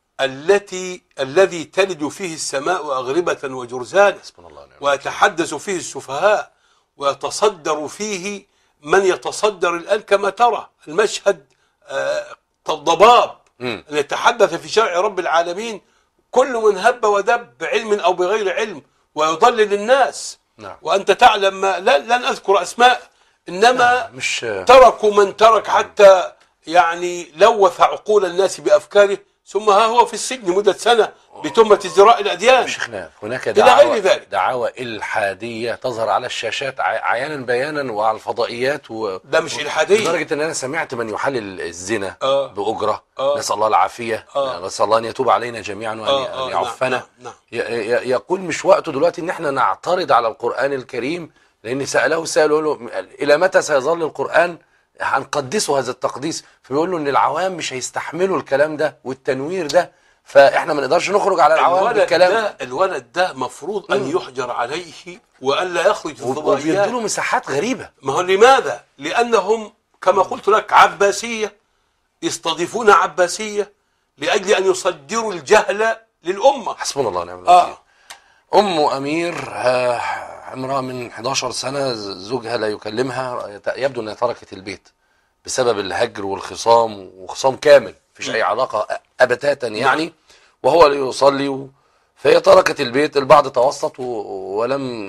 الذي تلد فيه السماء أغربة وجرزان، ويتحدث فيه السفهاء، ويتصدر فيه من يتصدر الآن كما ترى المشهد الضباب يتحدث في شرع رب العالمين، كل من هب ودب بعلم أو بغير علم ويضلل الناس. وأنت تعلم ما لن أذكر أسماء، إنما مش تركوا من ترك حتى يعني لوث عقول الناس بأفكاره، ثم ها هو في السجن مدة سنة بتهمة ازدراء الأديان. شيخنا هناك دعاوى إلحادية تظهر على الشاشات عيانا بيانا وعلى الفضائيات ده مش إلحادية، لدرجة أن أنا سمعت من يحلل الزنا بأجرة. نسأل الله العافية، نسأل الله أن يتوب علينا جميعا وأن يعفنا. يقول مش وقته دلوقتي إن احنا نعترض على القرآن الكريم، لأن سأله إلى متى سيظل القرآن هنقدسه هذا التقديس؟ فبيقول له ان العوام مش هيستحملوا الكلام ده والتنوير ده، فاحنا ما نقدرش نخرج على العوام بالكلام. الولد ده مفروض ان يحجر عليه والا يخرج في الفضائيات، وبيدوا له مساحات غريبه. ما هو لماذا؟ لانهم كما قلت لك عباسيه، يستضيفون عباسيه لاجل ان يصدروا الجهل للامه. حسبنا الله ونعم الوكيل. ام امير امرأة من 11 سنة زوجها لا يكلمها، يبدو أنها تركت البيت بسبب الهجر والخصام، وخصام كامل مفيش أي علاقة أبتاتا يعني، وهو لا يصلي، فهي تركت البيت. البعض توسط ولم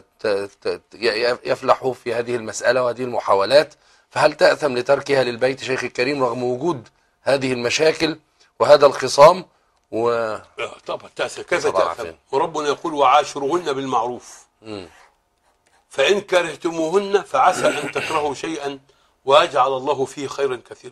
يفلحوا في هذه المسألة وهذه المحاولات، فهل تأثم لتركها للبيت شيخ الكريم رغم وجود هذه المشاكل وهذا الخصام؟ طبعا تأثم، كيف تأثم؟ وربنا يقول وعاشرهن بالمعروف فإن كرهتموهن فعسى أن تكرهوا شيئا ويجعل الله فيه خيرا كثيرا.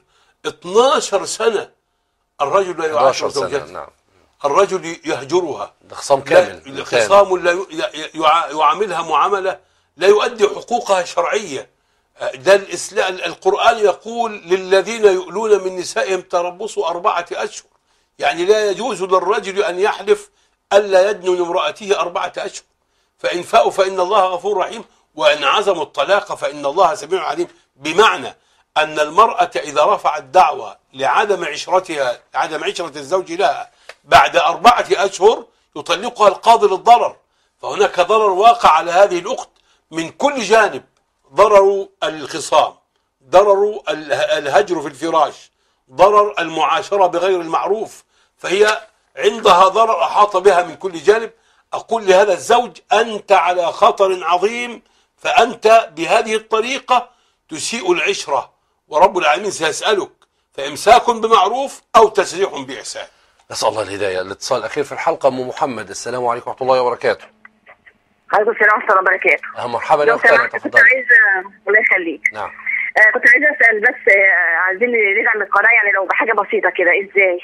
12 سنة الرجل لا يعاشر زوجته، نعم. الرجل يهجرها، ده خصام كامل، خصام لا يعاملها معاملة لا يؤدي حقوقها الشرعية. ده القرآن يقول للذين يؤلون من نسائهم تربصوا 4 أشهر، يعني لا يجوز للرجل أن يحلف ألا يدنو لامرأته 4 أشهر، فإن فاءوا فإن الله غفور رحيم، وإن عزموا الطلاق فإن الله سميع عليم. بمعنى أن المرأة إذا رفعت دعوة لعدم عشرتها، عدم عشرة الزوج لها بعد 4 أشهر يطلقها القاضي للضرر. فهناك ضرر واقع على هذه الأخت من كل جانب، ضرر الخصام، ضرر الهجر في الفراش، ضرر المعاشرة بغير المعروف، فهي عندها ضرر أحاط بها من كل جانب. أقول لهذا الزوج أنت على خطر عظيم، فأنت بهذه الطريقة تسيء العشرة، ورب العالمين سيسألك، فإمساك بمعروف أو تسريح بإحسان. نسأل الله الهداية. الاتصال الأخير في الحلقة أم محمد. السلام عليكم ورحمة الله وبركاته. عليكم السلام ورحمة الله وبركاته. مرحبا يا أختنا، تفضلي. كنت عايزة، الله يخليك. نعم. كنت عايزة أسأل بس، عايزين ندعم القناة يعني لو بحاجة بسيطة كده، إزاي؟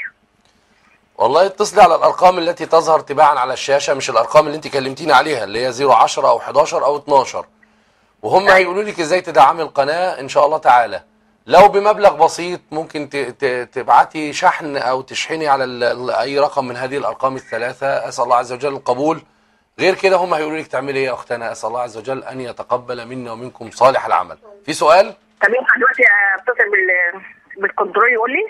والله اتصلي على الأرقام التي تظهر تباعا على الشاشة، مش الأرقام اللي أنت كلمتيني عليها اللي هي 010 أو 11 أو 12، وهم هيقولوا لك إزاي تدعمي القناة إن شاء الله تعالى. لو بمبلغ بسيط ممكن تبعتي شحن أو تشحني على أي رقم من هذه الأرقام الثلاثة، أسأل الله عز وجل القبول. غير كده هم هيقولوا لك تعملي إيه يا أختنا. أسأل الله عز وجل أن يتقبل منا ومنكم صالح العمل. في سؤال؟ طب ينفع دلوقتي أتصل بالكنترول يقول لي؟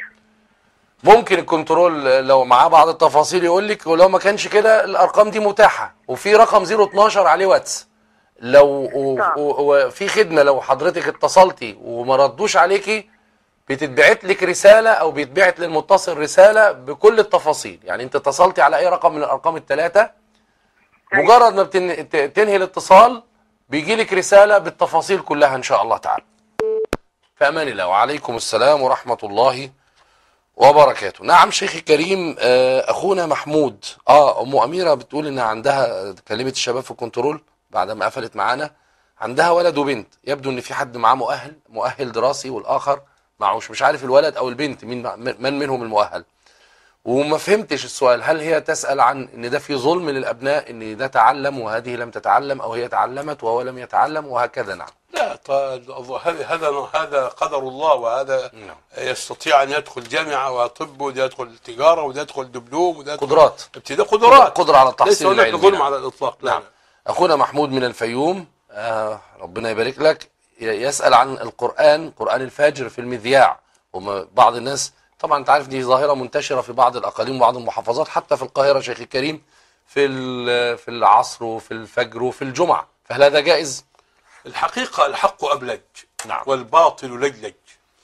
ممكن الكنترول لو معاه بعض التفاصيل يقول لك، ولو ما كانش كده الأرقام دي متاحة، وفي رقم 012 عليه واتس. لو وفي خدمة لو حضرتك اتصلتي وما ردوش عليكي بتتبعت لك رسالة او بيتبعت للمتصل رسالة بكل التفاصيل. يعني انت اتصلتي على اي رقم من الارقام الثلاثة مجرد ما تنهي الاتصال بيجي لك رسالة بالتفاصيل كلها إن شاء الله تعالى. في أمان الله. وعليكم السلام ورحمة الله وبركاته. نعم شيخي الكريم، أخونا محمود أم أميرة بتقول إنها عندها، كلمة الشباب في الكنترول بعد ما قفلت معانا، عندها ولد وبنت، يبدو إن في حد معاه مؤهل دراسي والآخر معهوش، مش عارف الولد أو البنت من منهم المؤهل. وما فهمتش السؤال، هل هي تسأل عن ان ده في ظلم للابناء، ان ده تعلم وهذه لم تتعلم، او هي تعلمت وهو لم يتعلم وهكذا؟ نعم. لا، هذا قدر الله، وهذا يستطيع ان يدخل جامعه وطب، وده يدخل تجاره، وده يدخل دبلوم، وده قدرات، ابتداء قدرات، قدره على التحصيل العلمي. ليس هناك ظلم على الاطلاق. لا. نعم. اخونا محمود من الفيوم، ربنا يبارك لك، يسأل عن قرآن الفجر في المذياع. وبعض الناس طبعا انت عارف دي ظاهرة منتشرة في بعض الأقاليم وبعض المحافظات، حتى في القاهرة شيخ الكريم، في العصر وفي الفجر وفي الجمعة، فهل هذا جائز؟ الحقيقة الحق أبلج. نعم. والباطل لجلج.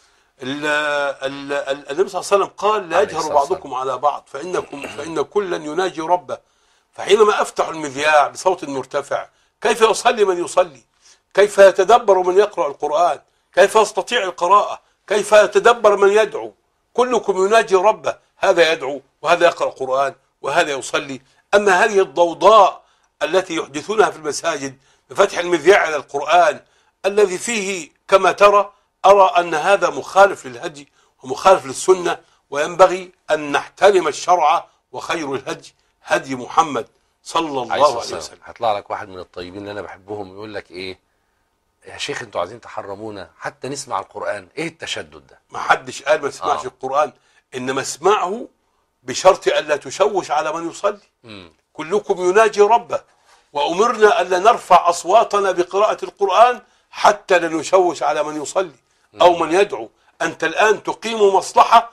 النبي صلى الله عليه وسلم قال: لا يجهر بعضكم على بعض فإن كلا يناجي ربه. فحينما أفتح المذياع بصوت مرتفع، كيف يصلي من يصلي؟ كيف يتدبر من يقرأ القرآن؟ كيف يستطيع القراءة؟ كيف يتدبر من يدعو؟ كلكم يناجي ربه، هذا يدعو وهذا يقرأ القرآن وهذا يصلي. أما هذه الضوضاء التي يحدثونها في المساجد بفتح المذياع على القرآن الذي فيه كما ترى، أرى أن هذا مخالف للهدي ومخالف للسنة، وينبغي أن نحترم الشرع، وخير الهدي هدي محمد صلى الله عليه وسلم. هطلع لك واحد من الطيبين اللي أنا بحبهم يقول لك إيه يا شيخ، انتوا عايزين تحرمونا حتى نسمع القرآن، ايه التشدد ده؟ ما حدش قال ما تسمعش القرآن، انما اسمعه بشرط الا تشوش على من يصلي. كلكم يناجي ربه، وامرنا الا نرفع اصواتنا بقراءة القرآن حتى لا نشوش على من يصلي او من يدعو. انت الان تقيم مصلحة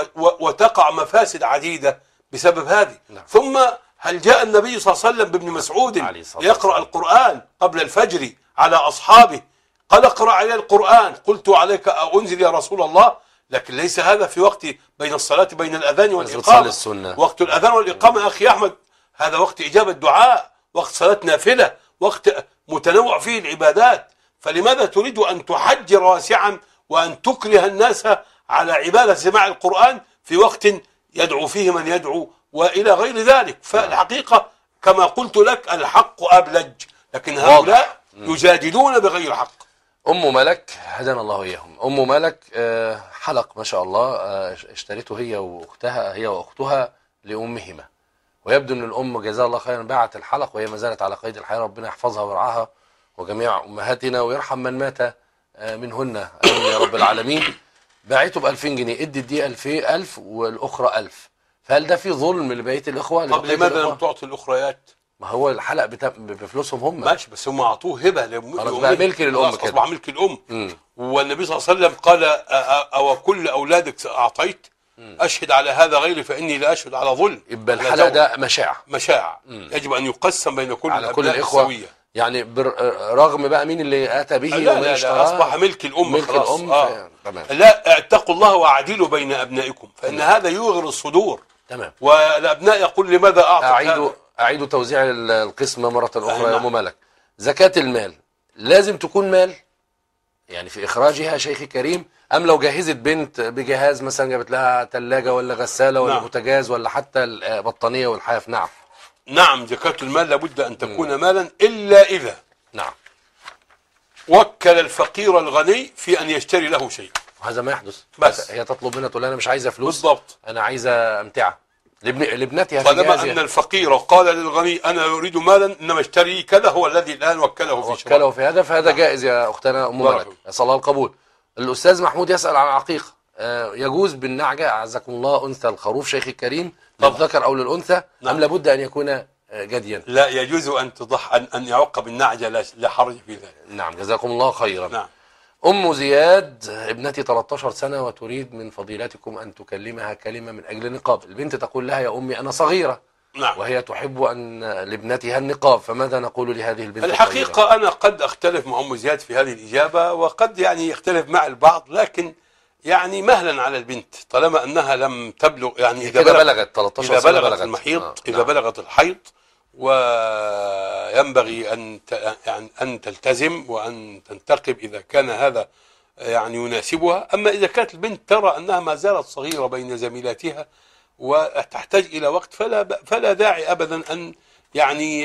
وتقع مفاسد عديدة بسبب هذه. ثم هل جاء النبي صلى الله عليه وسلم بابن مسعود يقرأ القرآن قبل الفجر على أصحابه؟ قال: اقرأ علي القرآن. قلت: عليك أنزل يا رسول الله؟ لكن ليس هذا في وقت بين الصلاة، بين الأذان والإقامة. وقت الأذان والإقامة أخي أحمد هذا وقت إجابة دعاء، وقت صلاة نافلة، وقت متنوع فيه العبادات. فلماذا تريد أن تحجر واسعا وأن تكره الناس على عبادة سماع القرآن في وقت يدعو فيه من يدعو وإلى غير ذلك؟ فالحقيقة كما قلت لك الحق أبلج، لكن هؤلاء يجادلون بغير حق. أم ملك هدانا الله إياهم. أم ملك حلق ما شاء الله اشتريته هي وأختها لأمهما، ويبدو أن الأم جزاها الله خيرا باعت الحلق وهي ما زالت على قيد الحياة. ربنا يحفظها ويرعاها وجميع أمهاتنا ويرحم من مات منهن آمين يا رب العالمين. باعته ب2000 جنيه، ادت دي 1000 والأخرى 1000. فهل ده في ظلم لبقية الإخوة؟ طب لماذا لم تعطي الأخريات؟ ما هو الحلق بفلوسهم هم. ماشي، بس هم اعطوه هبه خلاص بقى ملك للام كده، اصبح ملك الام. والنبي صلى الله عليه وسلم قال: او كل اولادك اعطيت؟ اشهد على هذا غيري فاني لا اشهد على ظلم. يبقى الحلق ده مشاع يجب ان يقسم بين كل على كل الاخوه سوية. يعني رغم بقى مين اللي اتى به ومن اشتراه، اصبح ملك الام. ملك خلاص. تمام. لا، اتقوا الله واعدلوا بين ابنائكم فان هذا يغر الصدور. تمام. والابناء يقول: لماذا اعطى؟ أعيد توزيع القسمة مرة أخرى يا أم ملك. زكاة المال لازم تكون مال يعني في إخراجها شيخي كريم، أم لو جهزت بنت بجهاز مثلا جابت لها ثلاجة ولا غسالة ولا بوتاجاز ولا حتى البطانية والحاف؟ نعم زكاة المال لابد أن تكون مالا، إلا إذا وكل الفقير الغني في أن يشتري له شيء. وهذا ما يحدث. بس هي تطلب منها تقول أنا مش عايزة فلوس، بالضبط، أنا عايزة أمتعة لابنتها. طالما أن الفقير قال للغني أنا أريد مالا إنما اشتري كذا، هو الذي الآن وكله في هذا، فهذا جائز يا أختنا أم ملك، أسأل الله القبول. الأستاذ محمود يسأل عن عقيقة. يجوز بالنعجة أعزكم الله أنثى الخروف شيخي الكريم للذكر أو للأنثى؟ أم لابد أن يكون جديا؟ لا، يجوز أن تضح أن يعق بالنعجة، لا حرج في ذلك. نعم جزاكم الله خيرا. أم زياد ابنتي 13 سنة وتريد من فضيلتكم أن تكلمها كلمة من أجل النقاب. البنت تقول لها: يا أمي أنا صغيرة. وهي تحب أن لابنتها النقاب، فماذا نقول لهذه البنت؟ الحقيقة أنا قد أختلف مع أم زياد في هذه الإجابة، وقد يعني يختلف مع البعض، لكن يعني مهلا على البنت طالما أنها لم تبلغ، يعني إذا بلغت 13 سنة بلغت المحيض، إذا بلغت الحيض وينبغي أن تلتزم وأن تنتقب إذا كان هذا يعني يناسبها. أما إذا كانت البنت ترى أنها ما زالت صغيرة بين زميلاتها وتحتاج إلى وقت فلا داعي أبدا أن يعني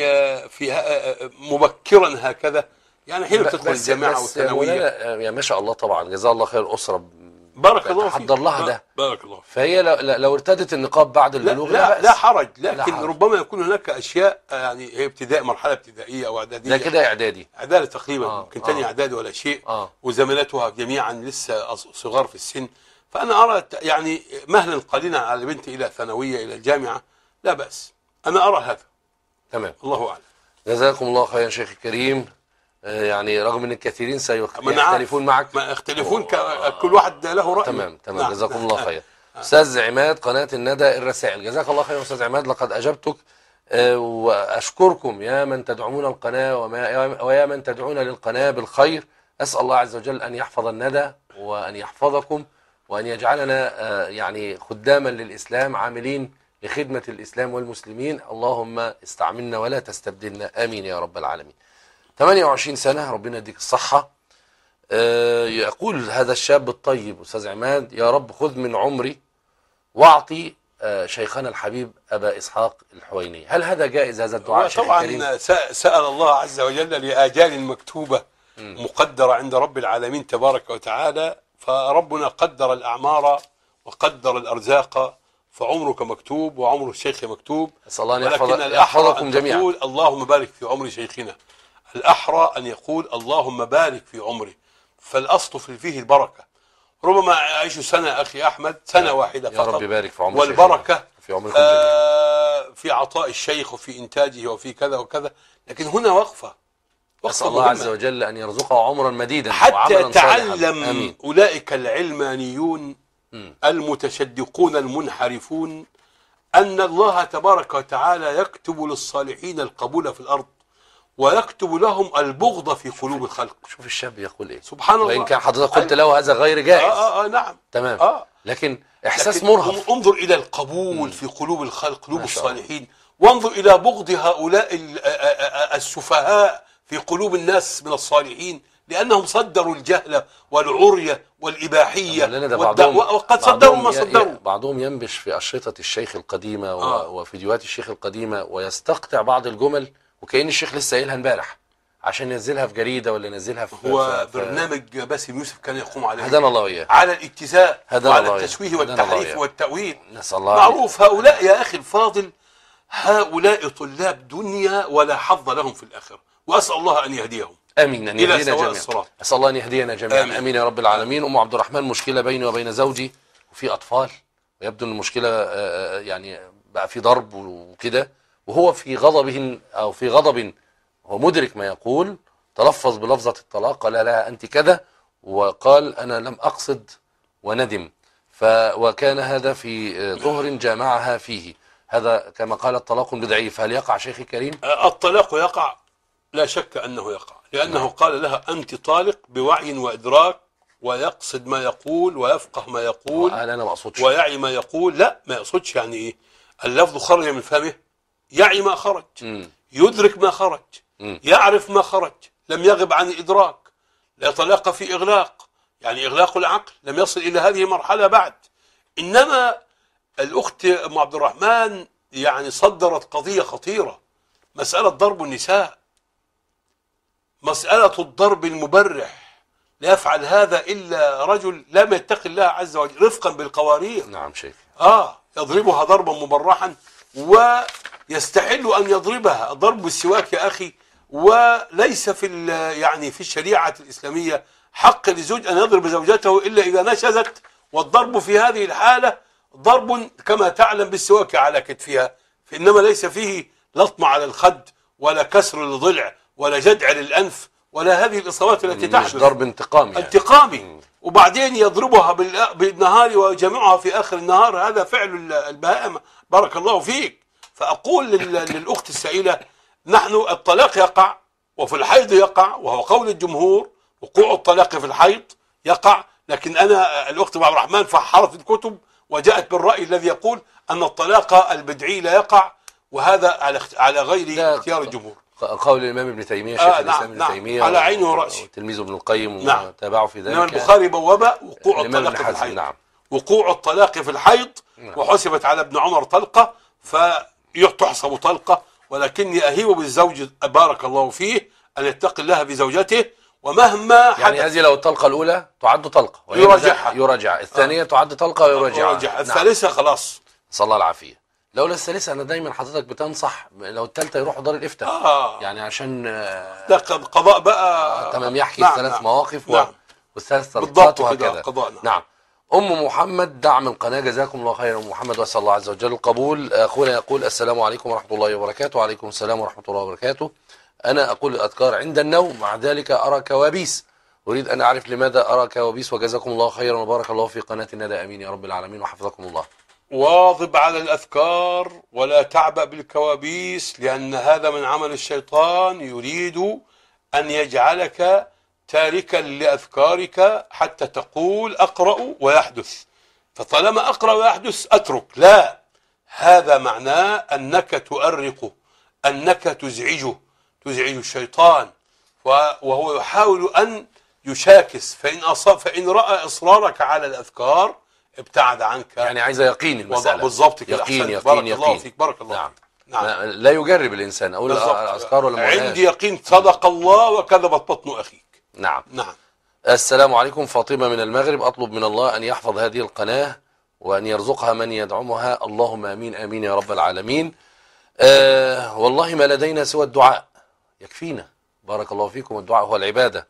مبكرا هكذا، يعني حين تدخل الجامعة والثانوية. يعني ما شاء الله طبعا، جزاه الله خير، الأسرة بارك الله فيك حضر لها ده. بارك الله فيك. فهي لو ارتدت النقاب بعد البلوغ لا حرج، لكن لا حرج. ربما يكون هناك أشياء يعني هي ابتداء، مرحلة ابتدائية أو إعدادية. ده كده إعدادي تقريبا، يمكن تاني إعدادي ولا شيء. وزميلاتها جميعا لسه صغار في السن، فأنا أرى يعني مهلا قليلا على بنتي إلى ثانوية إلى الجامعة لا بأس، أنا أرى هذا. تمام، الله أعلم. جزاكم الله خيرا شيخ الكريم. يعني رغم ان الكثيرين سيختلفون معك، ما يختلفون كل واحد له رأي. تمام. جزاكم الله خير. استاذ عماد، قناة الندى الرسائل، جزاك الله خير استاذ عماد، لقد اجبتك واشكركم يا من تدعمون القناة ويا من تدعون للقناة بالخير. اسال الله عز وجل ان يحفظ الندى وان يحفظكم وان يجعلنا يعني خداما للاسلام، عاملين لخدمة الاسلام والمسلمين. اللهم استعملنا ولا تستبدلنا، امين يا رب العالمين. 28 سنة، ربنا يديك الصحة. يقول هذا الشاب الطيب أستاذ عماد: يا رب خذ من عمري واعطي شيخنا الحبيب أبا إسحاق الحويني. هل هذا جائز هذا الدعاء شيخ الكريم؟ طبعا سأل الله عز وجل لآجال مكتوبة مقدرة عند رب العالمين تبارك وتعالى، فربنا قدر الأعمار وقدر الأرزاق، فعمرك مكتوب وعمر الشيخ مكتوب. أسأل الله أن يحفظكم جميعا. يقول اللهم بارك في عمر شيخنا، الأحرى أن يقول اللهم بارك في عمره، فالأصل فيه البركة. ربما أعيش سنة أخي أحمد، سنة واحدة فقط، يا رب يبارك في عمر والبركة في عمركم جميعا، في عطاء الشيخ وفي إنتاجه وفي كذا وكذا. لكن هنا وقفة أسأل الله عز وجل أن يرزقه عمرا مديدا حتى تعلم أولئك العلمانيون المتشدقون المنحرفون أن الله تبارك وتعالى يكتب للصالحين القبول في الأرض ويكتب لهم البغض في قلوب الخلق. شوف الشاب يقول ايه، سبحان الله. وإن كان حضرتك قلت له هذا غير جائز. نعم تمام. لكن إحساس مرهف. انظر إلى القبول في قلوب الخلق، قلوب الصالحين، وانظر إلى بغض هؤلاء السفهاء في قلوب الناس من الصالحين، لأنهم صدروا الجهل والعرية والإباحية وقد صدروا ما صدروا. بعضهم ينبش في أشرطة الشيخ القديمة وفيديوهات الشيخ القديمة ويستقطع بعض الجمل وكأن الشيخ لسه قايلها امبارح عشان ينزلها في جريدة ولا ينزلها في برنامج باسم يوسف كان يقوم عليه، هدانا الله وإياه، على الاتزاء وعلى التشويه والتحريف والتأويل. نسأل الله معروف هؤلاء يا أخي الفاضل، هؤلاء طلاب دنيا ولا حظ لهم في الآخرة، وأسأل الله أن يهديهم. امين، ان يهدينا جميعا. اسال الله ان يهدينا جميعا. امين يا رب العالمين. ام عبد الرحمن: مشكله بيني وبين زوجي وفي اطفال، ويبدو ان المشكله يعني بقى في ضرب وكده، وهو في غضبه او في غضب، هو مدرك ما يقول، تلفظ بلفظه الطلاق، قال لها انت كذا، وقال انا لم اقصد وندم، وكان هذا في ظهر جامعها فيه. هذا كما قال الطلاق بدعي، فهل يقع شيخي الكريم؟ الطلاق يقع، لا شك أنه يقع، لأنه قال لها أنت طالق بوعي وإدراك، ويقصد ما يقول ويفقه ما يقول، أنا ما أقصدش، ويعي ما يقول. لا، ما يقصدش. يعني إيه؟ اللفظ خرج من فمه، يعي ما خرج، يدرك ما خرج، يعرف ما خرج، لم يغب عن الإدراك. لا طلاق في إغلاق، يعني إغلاق العقل، لم يصل إلى هذه المرحلة بعد. إنما الأخت أم عبد الرحمن يعني صدرت قضية خطيرة، مسألة ضرب النساء، مسألة الضرب المبرح. لا يفعل هذا إلا رجل لم يتقي الله عز وجل، رفقا بالقوارير. نعم شيخ. يضربها ضربا مبرحا، ويستحل أن يضربها ضرب السواك يا أخي. وليس في يعني في الشريعة الإسلامية حق لزوج أن يضرب زوجته إلا إذا نشزت، والضرب في هذه الحالة ضرب كما تعلم بالسواك على كتفها، إنما ليس فيه لطم على الخد ولا كسر للضلع ولا جدع للأنف ولا هذه الإصابات التي تحدث. مش ضرب انتقامي يعني. انتقامي. وبعدين يضربها بالنهار ويجمعها في آخر النهار، هذا فعل البهائم. بارك الله فيك. فأقول للأخت السائلة: نحن الطلاق يقع وفي الحيض يقع، وهو قول الجمهور، وقوع الطلاق في الحيض يقع. لكن أنا الأخت عبد الرحمن فحرت الكتب وجاءت بالرأي الذي يقول أن الطلاق البدعي لا يقع، وهذا على غير اختيار الجمهور. قول الإمام ابن تيمية شيخ الإسلام ابن تيمية على عيني ورأسي، وتلميذه ابن القيم نعم. وتابعه في ذلك. إنما البخاري بواب وقوع الإمام الطلاق ابن في حزم. الحيض. نعم. وقوع الطلاق في الحيض نعم. وحسبت على ابن عمر طلقة فتحسب طلقة، ولكني أهيب بالزوج بارك الله فيه أن يتقي الله بزوجته ومهما حدث. يعني هذه لو الطلقة الأولى تعد طلقة يراجع الثانية تعد طلقة ويراجعها. الثالثة خلاص. صلى الله العافية. لولا الثالثة أنا دايما حضرتك بتنصح لو الثالثة يروحوا دار الإفتاء يعني عشان ده قضاء بقى تمام يحكي نعم. الثلاث مواقف نعم. والثلاث بالضبط وهكذا. قضاء. نعم. أم محمد دعم القناة جزاكم الله خيرا أم محمد وأسأل الله عز وجل القبول. أخونا يقول السلام عليكم ورحمة الله وبركاته. وعليكم السلام ورحمة الله وبركاته. أنا أقول الأذكار عند النوم مع ذلك أرى كوابيس، أريد أن أعرف لماذا أرى كوابيس وجزاكم الله خيرا وبارك الله في قناة الندى. أمين يا رب العالمين وحفظكم الله. واظب على الأذكار ولا تعبأ بالكوابيس، لأن هذا من عمل الشيطان، يريد أن يجعلك تاركا لأذكارك حتى تقول أقرأ ويحدث، فطالما أقرأ ويحدث أترك. لا، هذا معناه أنك تؤرقه، أنك تزعج الشيطان، وهو يحاول أن يشاكس، فإن رأى إصرارك على الأذكار ابتعد عنك. يعني عايزة يقين المسألة. بالضبط كده. يقين بارك الله فيك. بارك الله. نعم. لا يجرب الإنسان أقول الأذكار ولا عندي يقين صدق الله وكذبت بطن أخيك. نعم. السلام عليكم. فاطمة من المغرب، أطلب من الله أن يحفظ هذه القناة وأن يرزقها من يدعمها، اللهم آمين آمين يا رب العالمين. والله ما لدينا سوى الدعاء يكفينا. بارك الله فيكم. الدعاء هو العبادة.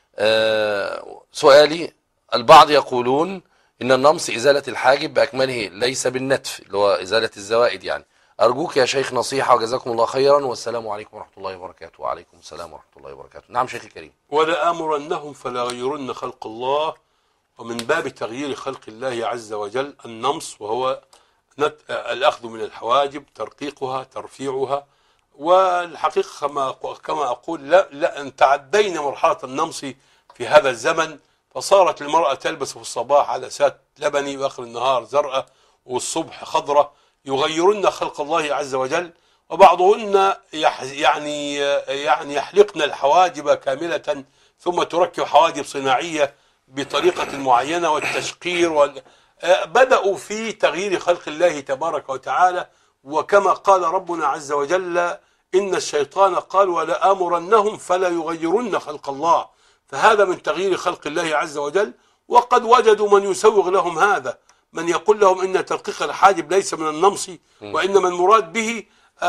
سؤالي، البعض يقولون إن النمص إزالة الحاجب بأكمله ليس بالنتف اللي هو إزالة الزوائد يعني. أرجوك يا شيخ نصيحة وجزاكم الله خيرا والسلام عليكم ورحمة الله وبركاته. وعليكم السلام ورحمة الله وبركاته. نعم شيخي الكريم. ولآمرنهم فلا يغيرن خلق الله، ومن باب تغيير خلق الله عز وجل النمص، وهو الأخذ من الحواجب، ترقيقها، ترفيعها. والحقيقة كما أقول لا أن تعدينا مرحلة النمص في هذا الزمن، فصارت المرأة تلبس في الصباح عدسات لبني وآخر النهار زرقاء والصبح خضراء، يغيرن خلق الله عز وجل. وبعضهن يعني يحلقن الحواجب كاملة ثم تركب حواجب صناعية بطريقة معينة والتشقير بدأوا في تغيير خلق الله تبارك وتعالى. وكما قال ربنا عز وجل إن الشيطان قال ولآمرنهم فلا يغيرن خلق الله، فهذا من تغيير خلق الله عز وجل. وقد وجدوا من يسوغ لهم هذا، من يقول لهم إن ترقيق الحاجب ليس من النمص، وإنما المراد به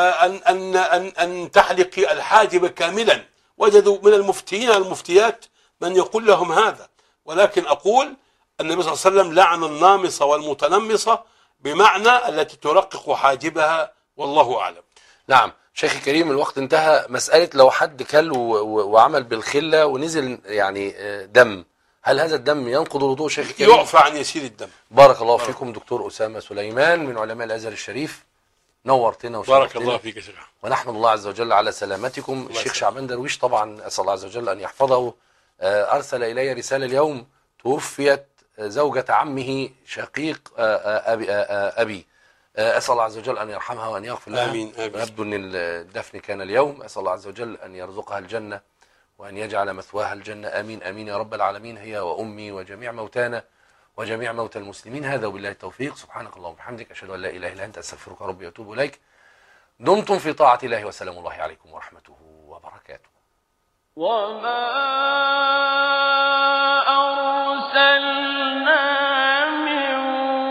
أن تحلق الحاجب كاملا. وجدوا من المفتيين المفتيات من يقول لهم هذا. ولكن أقول النبي صلى الله عليه وسلم لعن النامصة والمتنمصة، بمعنى التي ترقق حاجبها، والله أعلم. نعم شيخي الكريم، الوقت انتهى. مسألة لو حد كل وعمل بالخلة ونزل يعني دم، هل هذا الدم ينقض الوضوء شيخي الكريم؟ يعفى عن يسير الدم. بارك الله فيكم. دكتور أسامة سليمان من علماء الأزهر الشريف، نورتنا وشرفتنا. بارك الله فيك يا شيخ. ونحمد الله عز وجل على سلامتكم. الشيخ شعبان درويش طبعا أسأل الله عز وجل أن يحفظه، أرسل إلي رسالة اليوم، توفيت زوجة عمه شقيق أبي، أسأل الله عز وجل أن يرحمها وأن يغفر لها. آمين. يبدو أن الدفن كان اليوم، أسأل الله عز وجل أن يرزقها الجنة وأن يجعل مثواها الجنة. آمين آمين يا رب العالمين، هي وأمي وجميع موتانا وجميع موتى المسلمين. هذا وبالله التوفيق. سبحانك اللهم وبحمدك، أشهد أن لا إله إلا أنت، أستغفرك ربي وأتوب إليك. دمتم في طاعة الله، وسلام الله عليكم ورحمته وبركاته. وما أرسلنا من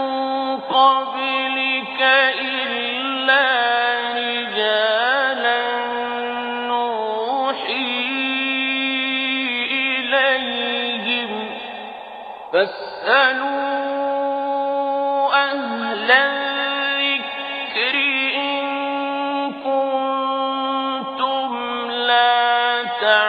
قبلك إلا رجالا نوحي إليهم فاسألوا أهل الذكر إن كنتم لا تعلمون.